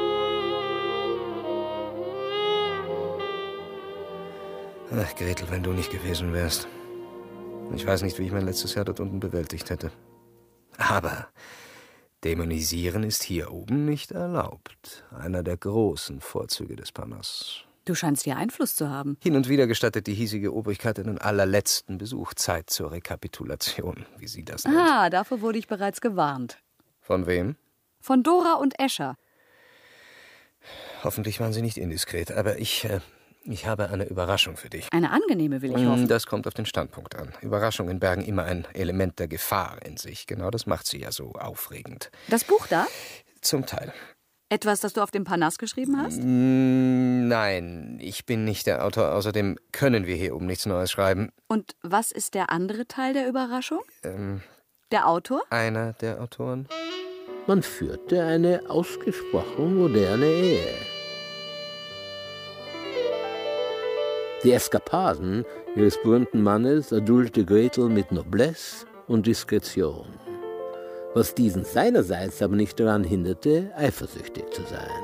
Ach, Gretel, wenn du nicht gewesen wärst. Ich weiß nicht, wie ich mein letztes Jahr dort unten bewältigt hätte. Aber dämonisieren ist hier oben nicht erlaubt. Einer der großen Vorzüge des Parnass. Du scheinst hier Einfluss zu haben. Hin und wieder gestattet die hiesige Obrigkeit einen allerletzten Besuch. Zeit zur Rekapitulation, wie sie das nennt. Ah, dafür wurde ich bereits gewarnt. Von wem? Von Dora und Escher. Hoffentlich waren sie nicht indiskret, aber ich, äh, ich habe eine Überraschung für dich. Eine angenehme, will ich hoffen. Das kommt auf den Standpunkt an. Überraschungen bergen immer ein Element der Gefahr in sich. Genau das macht sie ja so aufregend. Das Buch da? Zum Teil. Etwas, das du auf dem Parnass geschrieben hast? Nein, ich bin nicht der Autor. Außerdem können wir hier oben nichts Neues schreiben. Und was ist der andere Teil der Überraschung? Ähm, der Autor? Einer der Autoren. Man führte eine ausgesprochen moderne Ehe. Die Eskapaden ihres berühmten Mannes erduldete Gretel mit Noblesse und Diskretion, was diesen seinerseits aber nicht daran hinderte, eifersüchtig zu sein.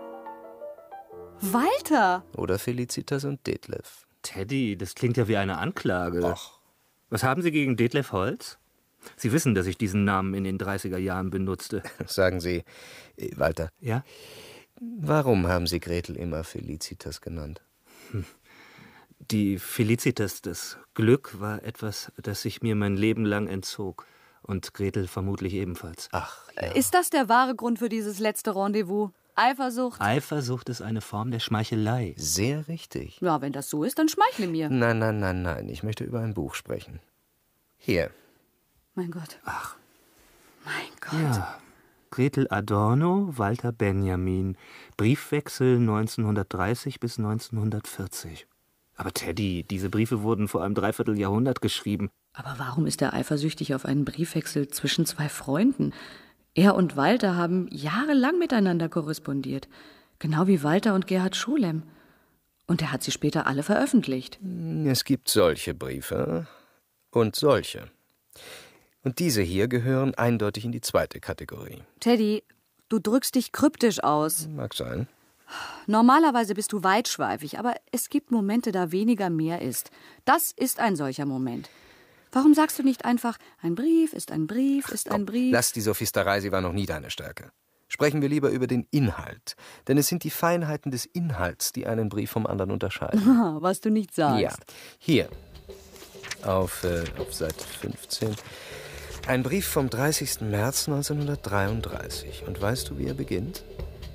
Walter! Oder Felicitas und Detlef. Teddy, das klingt ja wie eine Anklage. Ach. Was haben Sie gegen Detlef Holz? Sie wissen, dass ich diesen Namen in den dreißiger Jahren benutzte. Sagen Sie, Walter. Ja? Warum haben Sie Gretel immer Felicitas genannt? Hm. Die Felicitas, das Glück, war etwas, das sich mir mein Leben lang entzog. Und Gretel vermutlich ebenfalls. Ach, ja. Ist das der wahre Grund für dieses letzte Rendezvous? Eifersucht? Eifersucht ist eine Form der Schmeichelei. Sehr richtig. Ja, wenn das so ist, dann schmeichle mir. Nein, nein, nein, nein. Ich möchte über ein Buch sprechen. Hier. Mein Gott. Ach. Mein Gott. Ja. Gretel Adorno, Walter Benjamin. Briefwechsel neunzehnhundertdreißig bis neunzehnhundertvierzig. Aber Teddy, diese Briefe wurden vor einem Dreivierteljahrhundert geschrieben. Aber warum ist er eifersüchtig auf einen Briefwechsel zwischen zwei Freunden? Er und Walter haben jahrelang miteinander korrespondiert. Genau wie Walter und Gerhard Scholem. Und er hat sie später alle veröffentlicht. Es gibt solche Briefe und solche. Und diese hier gehören eindeutig in die zweite Kategorie. Teddy, du drückst dich kryptisch aus. Mag sein. Normalerweise bist du weitschweifig, aber es gibt Momente, da weniger mehr ist. Das ist ein solcher Moment. Warum sagst du nicht einfach, ein Brief ist ein Brief, ist Komm, ein Brief? Lass die Sophisterei, sie war noch nie deine Stärke. Sprechen wir lieber über den Inhalt. Denn es sind die Feinheiten des Inhalts, die einen Brief vom anderen unterscheiden. Was du nicht sagst. Ja, hier, auf, äh, auf Seite fünfzehn. Ein Brief vom dreißigsten März neunzehnhundertdreiunddreißig. Und weißt du, wie er beginnt?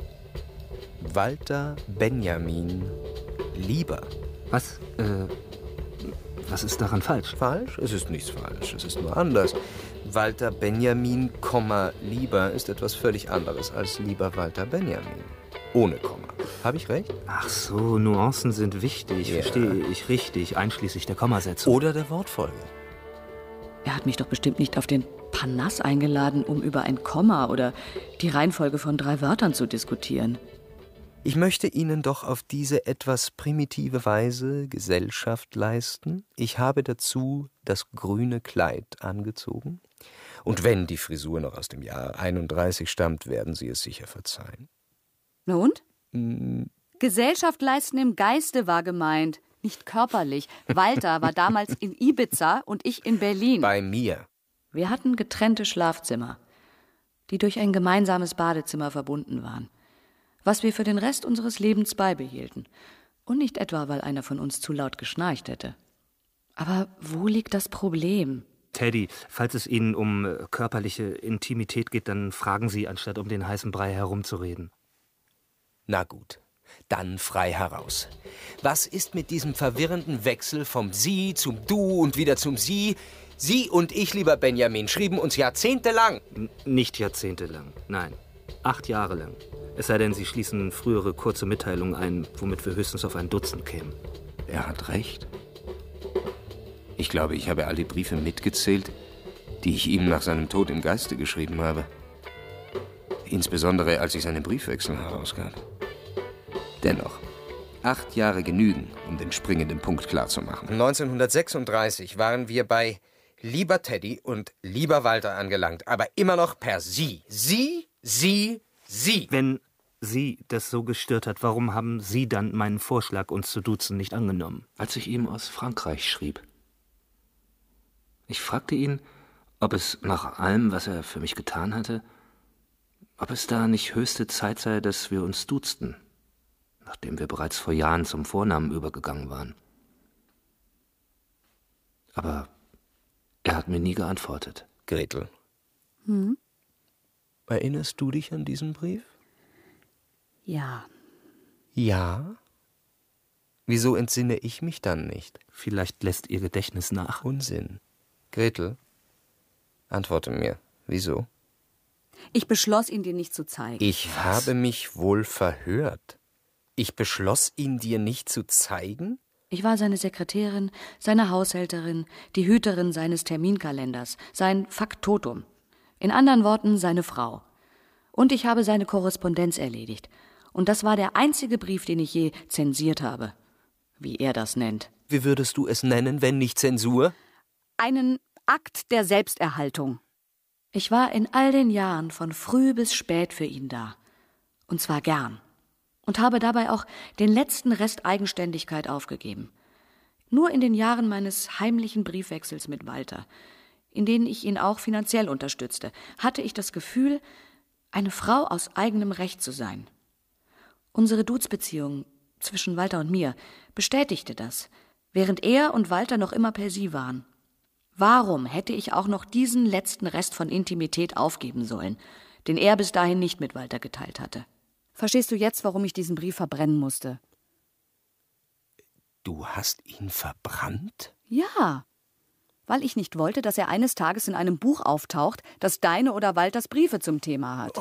Walter Benjamin Lieber. Was? Äh, was ist daran falsch? Falsch? Es ist nichts falsch. Es ist nur anders. Walter Benjamin, Komma, Lieber ist etwas völlig anderes als Lieber Walter Benjamin. Ohne Komma. Habe ich recht? Ach so, Nuancen sind wichtig. Ja. Verstehe ich richtig, einschließlich der Kommasetzung. Oder der Wortfolge. Er hat mich doch bestimmt nicht auf den Parnass eingeladen, um über ein Komma oder die Reihenfolge von drei Wörtern zu diskutieren. Ich möchte Ihnen doch auf diese etwas primitive Weise Gesellschaft leisten. Ich habe dazu das grüne Kleid angezogen. Und wenn die Frisur noch aus dem Jahr einunddreißig stammt, werden Sie es sicher verzeihen. Na und? Hm. Gesellschaft leisten im Geiste war gemeint. nicht körperlich. Walter war damals in Ibiza und ich in Berlin. Bei mir. Wir hatten getrennte Schlafzimmer, die durch ein gemeinsames Badezimmer verbunden waren, was wir für den Rest unseres Lebens beibehielten. Und nicht etwa, weil einer von uns zu laut geschnarcht hätte. Aber wo liegt das Problem? Teddy, falls es Ihnen um äh, körperliche Intimität geht, dann fragen Sie, anstatt um den heißen Brei herumzureden. Na gut, dann frei heraus. Was ist mit diesem verwirrenden Wechsel vom Sie zum Du und wieder zum Sie? Sie und ich, lieber Benjamin, schrieben uns jahrzehntelang. N- nicht jahrzehntelang, nein. Acht Jahre lang. Es sei denn, Sie schließen frühere kurze Mitteilungen ein, womit wir höchstens auf ein Dutzend kämen. Er hat recht. Ich glaube, ich habe all die Briefe mitgezählt, die ich ihm nach seinem Tod im Geiste geschrieben habe. Insbesondere, als ich seine Briefwechsel herausgab. Dennoch, acht Jahre genügen, um den springenden Punkt klarzumachen. neunzehnhundertsechsunddreißig waren wir bei Lieber Teddy und Lieber Walter angelangt, aber immer noch per Sie. Sie, Sie, Sie. Wenn Sie das so gestört hat, warum haben Sie dann meinen Vorschlag, uns zu duzen, nicht angenommen? Als ich ihm aus Frankreich schrieb. Ich fragte ihn, ob es nach allem, was er für mich getan hatte, ob es da nicht höchste Zeit sei, dass wir uns duzten, nachdem wir bereits vor Jahren zum Vornamen übergegangen waren. Aber er hat mir nie geantwortet. Gretel, Hm? erinnerst du dich an diesen Brief? Ja. Ja? Wieso entsinne ich mich dann nicht? Vielleicht lässt Ihr Gedächtnis nach. Unsinn. Gretel, antworte mir. Wieso? Ich beschloss, ihn dir nicht zu zeigen. Ich habe mich wohl verhört. Ich beschloss, ihn dir nicht zu zeigen? Ich war seine Sekretärin, seine Haushälterin, die Hüterin seines Terminkalenders, sein Faktotum. In anderen Worten, seine Frau. Und ich habe seine Korrespondenz erledigt. Und das war der einzige Brief, den ich je zensiert habe, wie er das nennt. Wie würdest du es nennen, wenn nicht Zensur? Einen Akt der Selbsterhaltung. Ich war in all den Jahren von früh bis spät für ihn da. Und zwar gern. Und habe dabei auch den letzten Rest Eigenständigkeit aufgegeben. Nur in den Jahren meines heimlichen Briefwechsels mit Walter, in denen ich ihn auch finanziell unterstützte, hatte ich das Gefühl, eine Frau aus eigenem Recht zu sein. Unsere Duzbeziehung zwischen Walter und mir bestätigte das, während er und Walter noch immer per Sie waren. Warum hätte ich auch noch diesen letzten Rest von Intimität aufgeben sollen, den er bis dahin nicht mit Walter geteilt hatte? Verstehst du jetzt, warum ich diesen Brief verbrennen musste? Du hast ihn verbrannt? Ja, weil ich nicht wollte, dass er eines Tages in einem Buch auftaucht, das deine oder Walters Briefe zum Thema hat. Oh,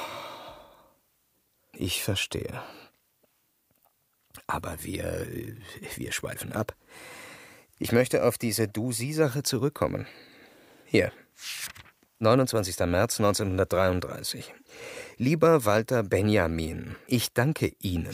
ich verstehe. Aber wir, wir schweifen ab. Ich möchte auf diese Du-Sie-Sache zurückkommen. Hier, neunundzwanzigster März neunzehnhundertdreiunddreißig. Lieber Walter Benjamin, ich danke Ihnen.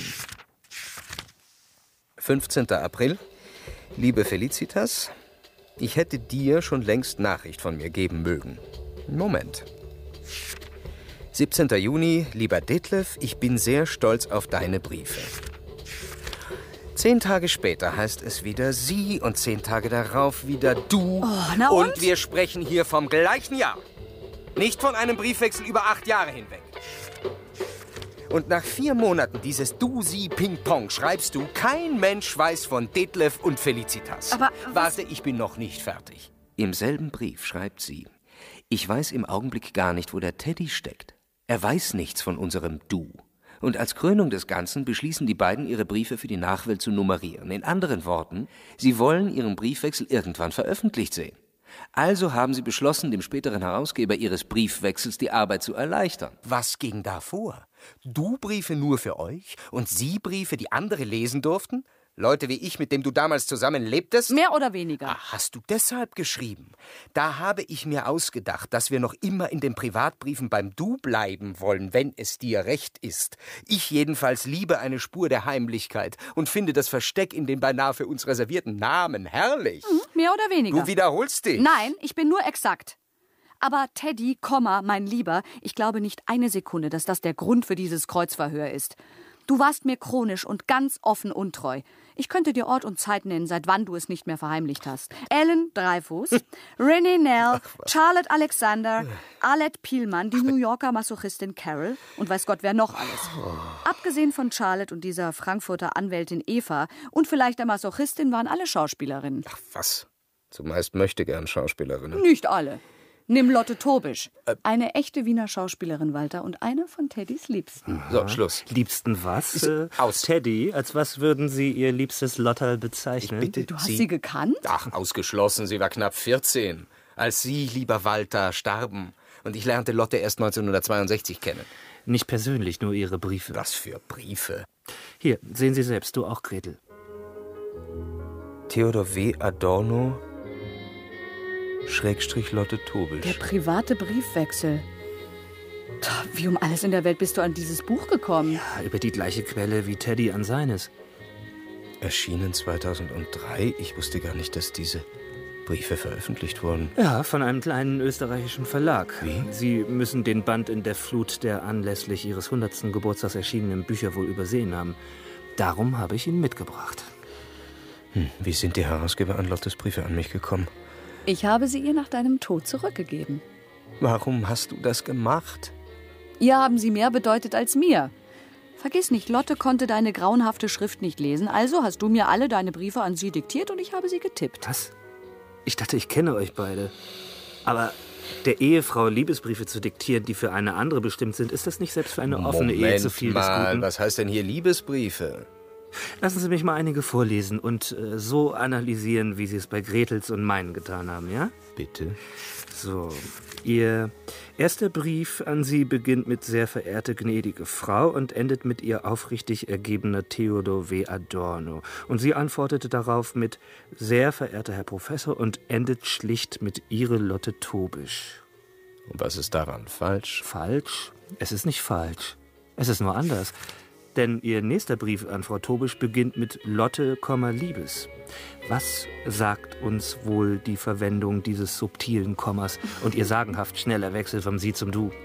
fünfzehnter April. Liebe Felicitas, ich hätte dir schon längst Nachricht von mir geben mögen. Moment. siebzehnter Juni. Lieber Detlef, ich bin sehr stolz auf deine Briefe. Zehn Tage später heißt es wieder Sie und zehn Tage darauf wieder Du. Oh, na und? Und wir sprechen hier vom gleichen Jahr. Nicht von einem Briefwechsel über acht Jahre hinweg. Und nach vier Monaten dieses Du-Sie-Ping-Pong schreibst du, kein Mensch weiß von Detlef und Felicitas. Aber warte, ich bin noch nicht fertig. Im selben Brief schreibt sie, ich weiß im Augenblick gar nicht, wo der Teddy steckt. Er weiß nichts von unserem Du. Und als Krönung des Ganzen beschließen die beiden, ihre Briefe für die Nachwelt zu nummerieren. In anderen Worten, sie wollen ihren Briefwechsel irgendwann veröffentlicht sehen. Also haben sie beschlossen, dem späteren Herausgeber ihres Briefwechsels die Arbeit zu erleichtern. Was ging da vor? Du-Briefe nur für euch und Sie-Briefe, die andere lesen durften? Leute wie ich, mit dem du damals zusammen lebtest? Mehr oder weniger. Ach, hast du deshalb geschrieben? Da habe ich mir ausgedacht, dass wir noch immer in den Privatbriefen beim Du bleiben wollen, wenn es dir recht ist. Ich jedenfalls liebe eine Spur der Heimlichkeit und finde das Versteck in den beinahe für uns reservierten Namen herrlich. Hm, mehr oder weniger. Du wiederholst dich. Nein, ich bin nur exakt. Aber Teddy, Komma, mein Lieber, ich glaube nicht eine Sekunde, dass das der Grund für dieses Kreuzverhör ist. Du warst mir chronisch und ganz offen untreu. Ich könnte dir Ort und Zeit nennen, seit wann du es nicht mehr verheimlicht hast. Ellen Dreyfus, Renee Nell, Charlotte Alexander, Arlette Pielmann, die New Yorker Masochistin Carol und weiß Gott wer noch alles. Abgesehen von Charlotte und dieser Frankfurter Anwältin Eva und vielleicht der Masochistin waren alle Schauspielerinnen. Ach was, zumeist möchte gern Schauspielerinnen. Nicht alle. Nimm Lotte Tobisch. Eine echte Wiener Schauspielerin, Walter, und eine von Teddys Liebsten. So, Schluss. Liebsten was? Äh, aus. Teddy, als was würden Sie Ihr liebstes Lotterl bezeichnen? Ich bitte Du hast Sie, sie gekannt? Ach, ausgeschlossen, sie war knapp vierzehn, als Sie, lieber Walter, starben. Und ich lernte Lotte erst neunzehnhundertzweiundsechzig kennen. Nicht persönlich, nur Ihre Briefe. Was für Briefe? Hier, sehen Sie selbst, du auch, Gretel. Theodor W. Adorno, Schrägstrich Lotte Tobisch. Der private Briefwechsel. Wie um alles in der Welt bist du an dieses Buch gekommen? Ja, über die gleiche Quelle wie Teddy an seines. Erschienen zweitausenddrei. Ich wusste gar nicht, dass diese Briefe veröffentlicht wurden. Ja, von einem kleinen österreichischen Verlag. Wie? Sie müssen den Band in der Flut der anlässlich Ihres hundertsten Geburtstags erschienenen Bücher wohl übersehen haben. Darum habe ich ihn mitgebracht. Hm, wie sind die Herausgeber an Lottes Briefe an mich gekommen? Ich habe sie ihr nach deinem Tod zurückgegeben. Warum hast du das gemacht? Ihr haben sie mehr bedeutet als mir. Vergiss nicht, Lotte konnte deine grauenhafte Schrift nicht lesen, also hast du mir alle deine Briefe an sie diktiert und ich habe sie getippt. Was? Ich dachte, ich kenne euch beide. Aber der Ehefrau Liebesbriefe zu diktieren, die für eine andere bestimmt sind, ist das nicht selbst für eine offene Ehe zu viel des mal, Guten? Was heißt denn hier Liebesbriefe? Lassen Sie mich mal einige vorlesen und äh, so analysieren, wie Sie es bei Gretels und meinen getan haben, ja? Bitte? So, Ihr erster Brief an Sie beginnt mit sehr verehrte gnädige Frau und endet mit Ihr aufrichtig ergebener Theodor W. Adorno. Und sie antwortete darauf mit sehr verehrter Herr Professor und endet schlicht mit Ihre Lotte Tobisch. Und was ist daran falsch? Falsch? Es ist nicht falsch. Es ist nur anders. Denn Ihr nächster Brief an Frau Tobisch beginnt mit Lotte, Liebes. Was sagt uns wohl die Verwendung dieses subtilen Kommas und Ihr sagenhaft schneller Wechsel vom Sie zum Du?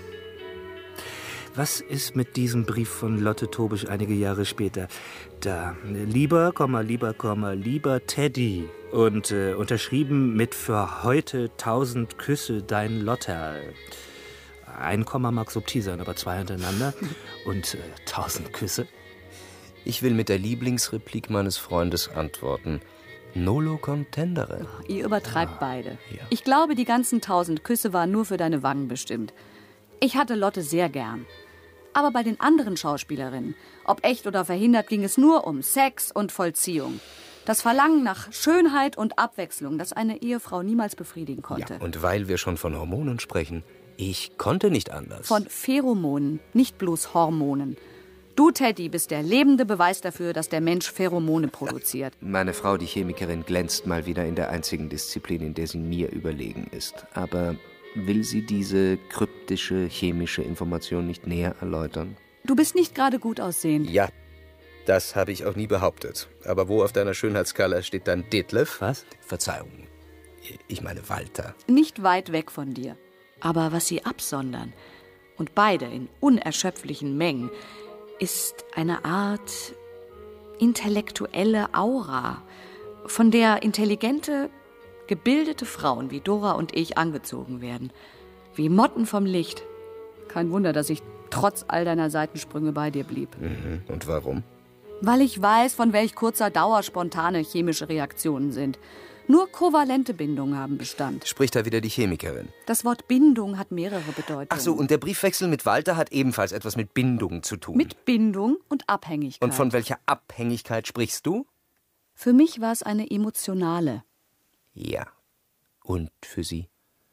Was ist mit diesem Brief von Lotte Tobisch einige Jahre später? Da, lieber, lieber, lieber Teddy. Und äh, unterschrieben mit für heute tausend Küsse dein Lotterl. Ein Komma mag subtil sein, aber zwei hintereinander und äh, tausend Küsse. Ich will mit der Lieblingsreplik meines Freundes antworten. Nolo contendere. Ihr übertreibt beide. Ja. Ich glaube, die ganzen tausend Küsse waren nur für deine Wangen bestimmt. Ich hatte Lotte sehr gern. Aber bei den anderen Schauspielerinnen, ob echt oder verhindert, ging es nur um Sex und Vollziehung. Das Verlangen nach Schönheit und Abwechslung, das eine Ehefrau niemals befriedigen konnte. Ja, und weil wir schon von Hormonen sprechen, ich konnte nicht anders. Von Pheromonen, nicht bloß Hormonen. Du, Teddy, bist der lebende Beweis dafür, dass der Mensch Pheromone produziert. Meine Frau, die Chemikerin, glänzt mal wieder in der einzigen Disziplin, in der sie mir überlegen ist. Aber will sie diese kryptische chemische Information nicht näher erläutern? Du bist nicht gerade gut aussehend. Ja, das habe ich auch nie behauptet. Aber wo auf deiner Schönheitsskala steht dann Detlef? Was? Verzeihung, ich meine Walter. Nicht weit weg von dir. Aber was sie absondern, und beide in unerschöpflichen Mengen, ist eine Art intellektuelle Aura, von der intelligente, gebildete Frauen wie Dora und ich angezogen werden. Wie Motten vom Licht. Kein Wunder, dass ich trotz all deiner Seitensprünge bei dir blieb. Mhm. Und warum? Weil ich weiß, von welch kurzer Dauer spontane chemische Reaktionen sind. Nur kovalente Bindungen haben Bestand. Spricht da wieder die Chemikerin. Das Wort Bindung hat mehrere Bedeutungen. Ach so, und der Briefwechsel mit Walter hat ebenfalls etwas mit Bindung zu tun. Mit Bindung und Abhängigkeit. Und von welcher Abhängigkeit sprichst du? Für mich war es eine emotionale. Ja. Und für Sie?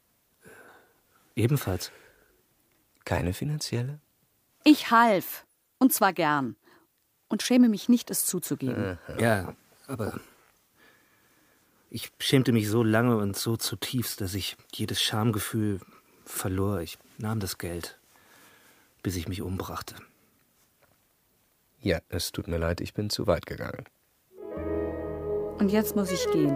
Ebenfalls. Keine finanzielle? Ich half. Und zwar gern. Und schäme mich nicht, es zuzugeben. Ja, aber ich schämte mich so lange und so zutiefst, dass ich jedes Schamgefühl verlor. Ich nahm das Geld, bis ich mich umbrachte. Ja, es tut mir leid, ich bin zu weit gegangen. Und jetzt muss ich gehen.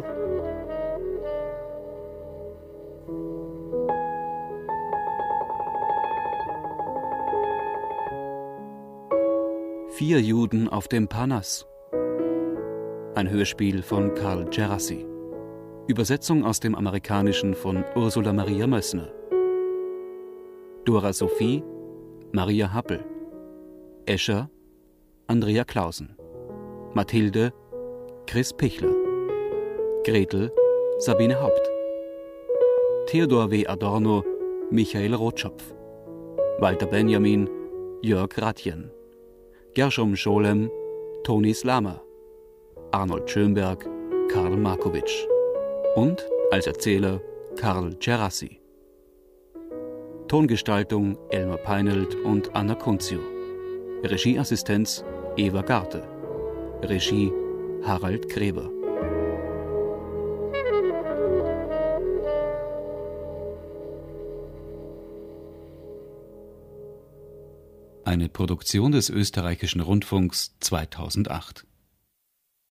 Vier Juden auf dem Parnass. Ein Hörspiel von Carl Djerassi. Übersetzung aus dem Amerikanischen von Ursula Maria Mössner. Dora Sophie, Maria Happel. Escher, Andrea Clausen. Mathilde, Chris Pichler. Gretel, Sabine Haupt. Theodor W. Adorno, Michael Rotschopf. Walter Benjamin, Jörg Rathjen. Gershom Scholem, Toni Slama. Arnold Schönberg, Karl Markowitsch. Und als Erzähler Carl Djerassi. Tongestaltung Elmar Peinelt und Anna Kunzio. Regieassistenz Eva Garte. Regie Harald Gräber. Eine Produktion des Österreichischen Rundfunks zweitausendacht.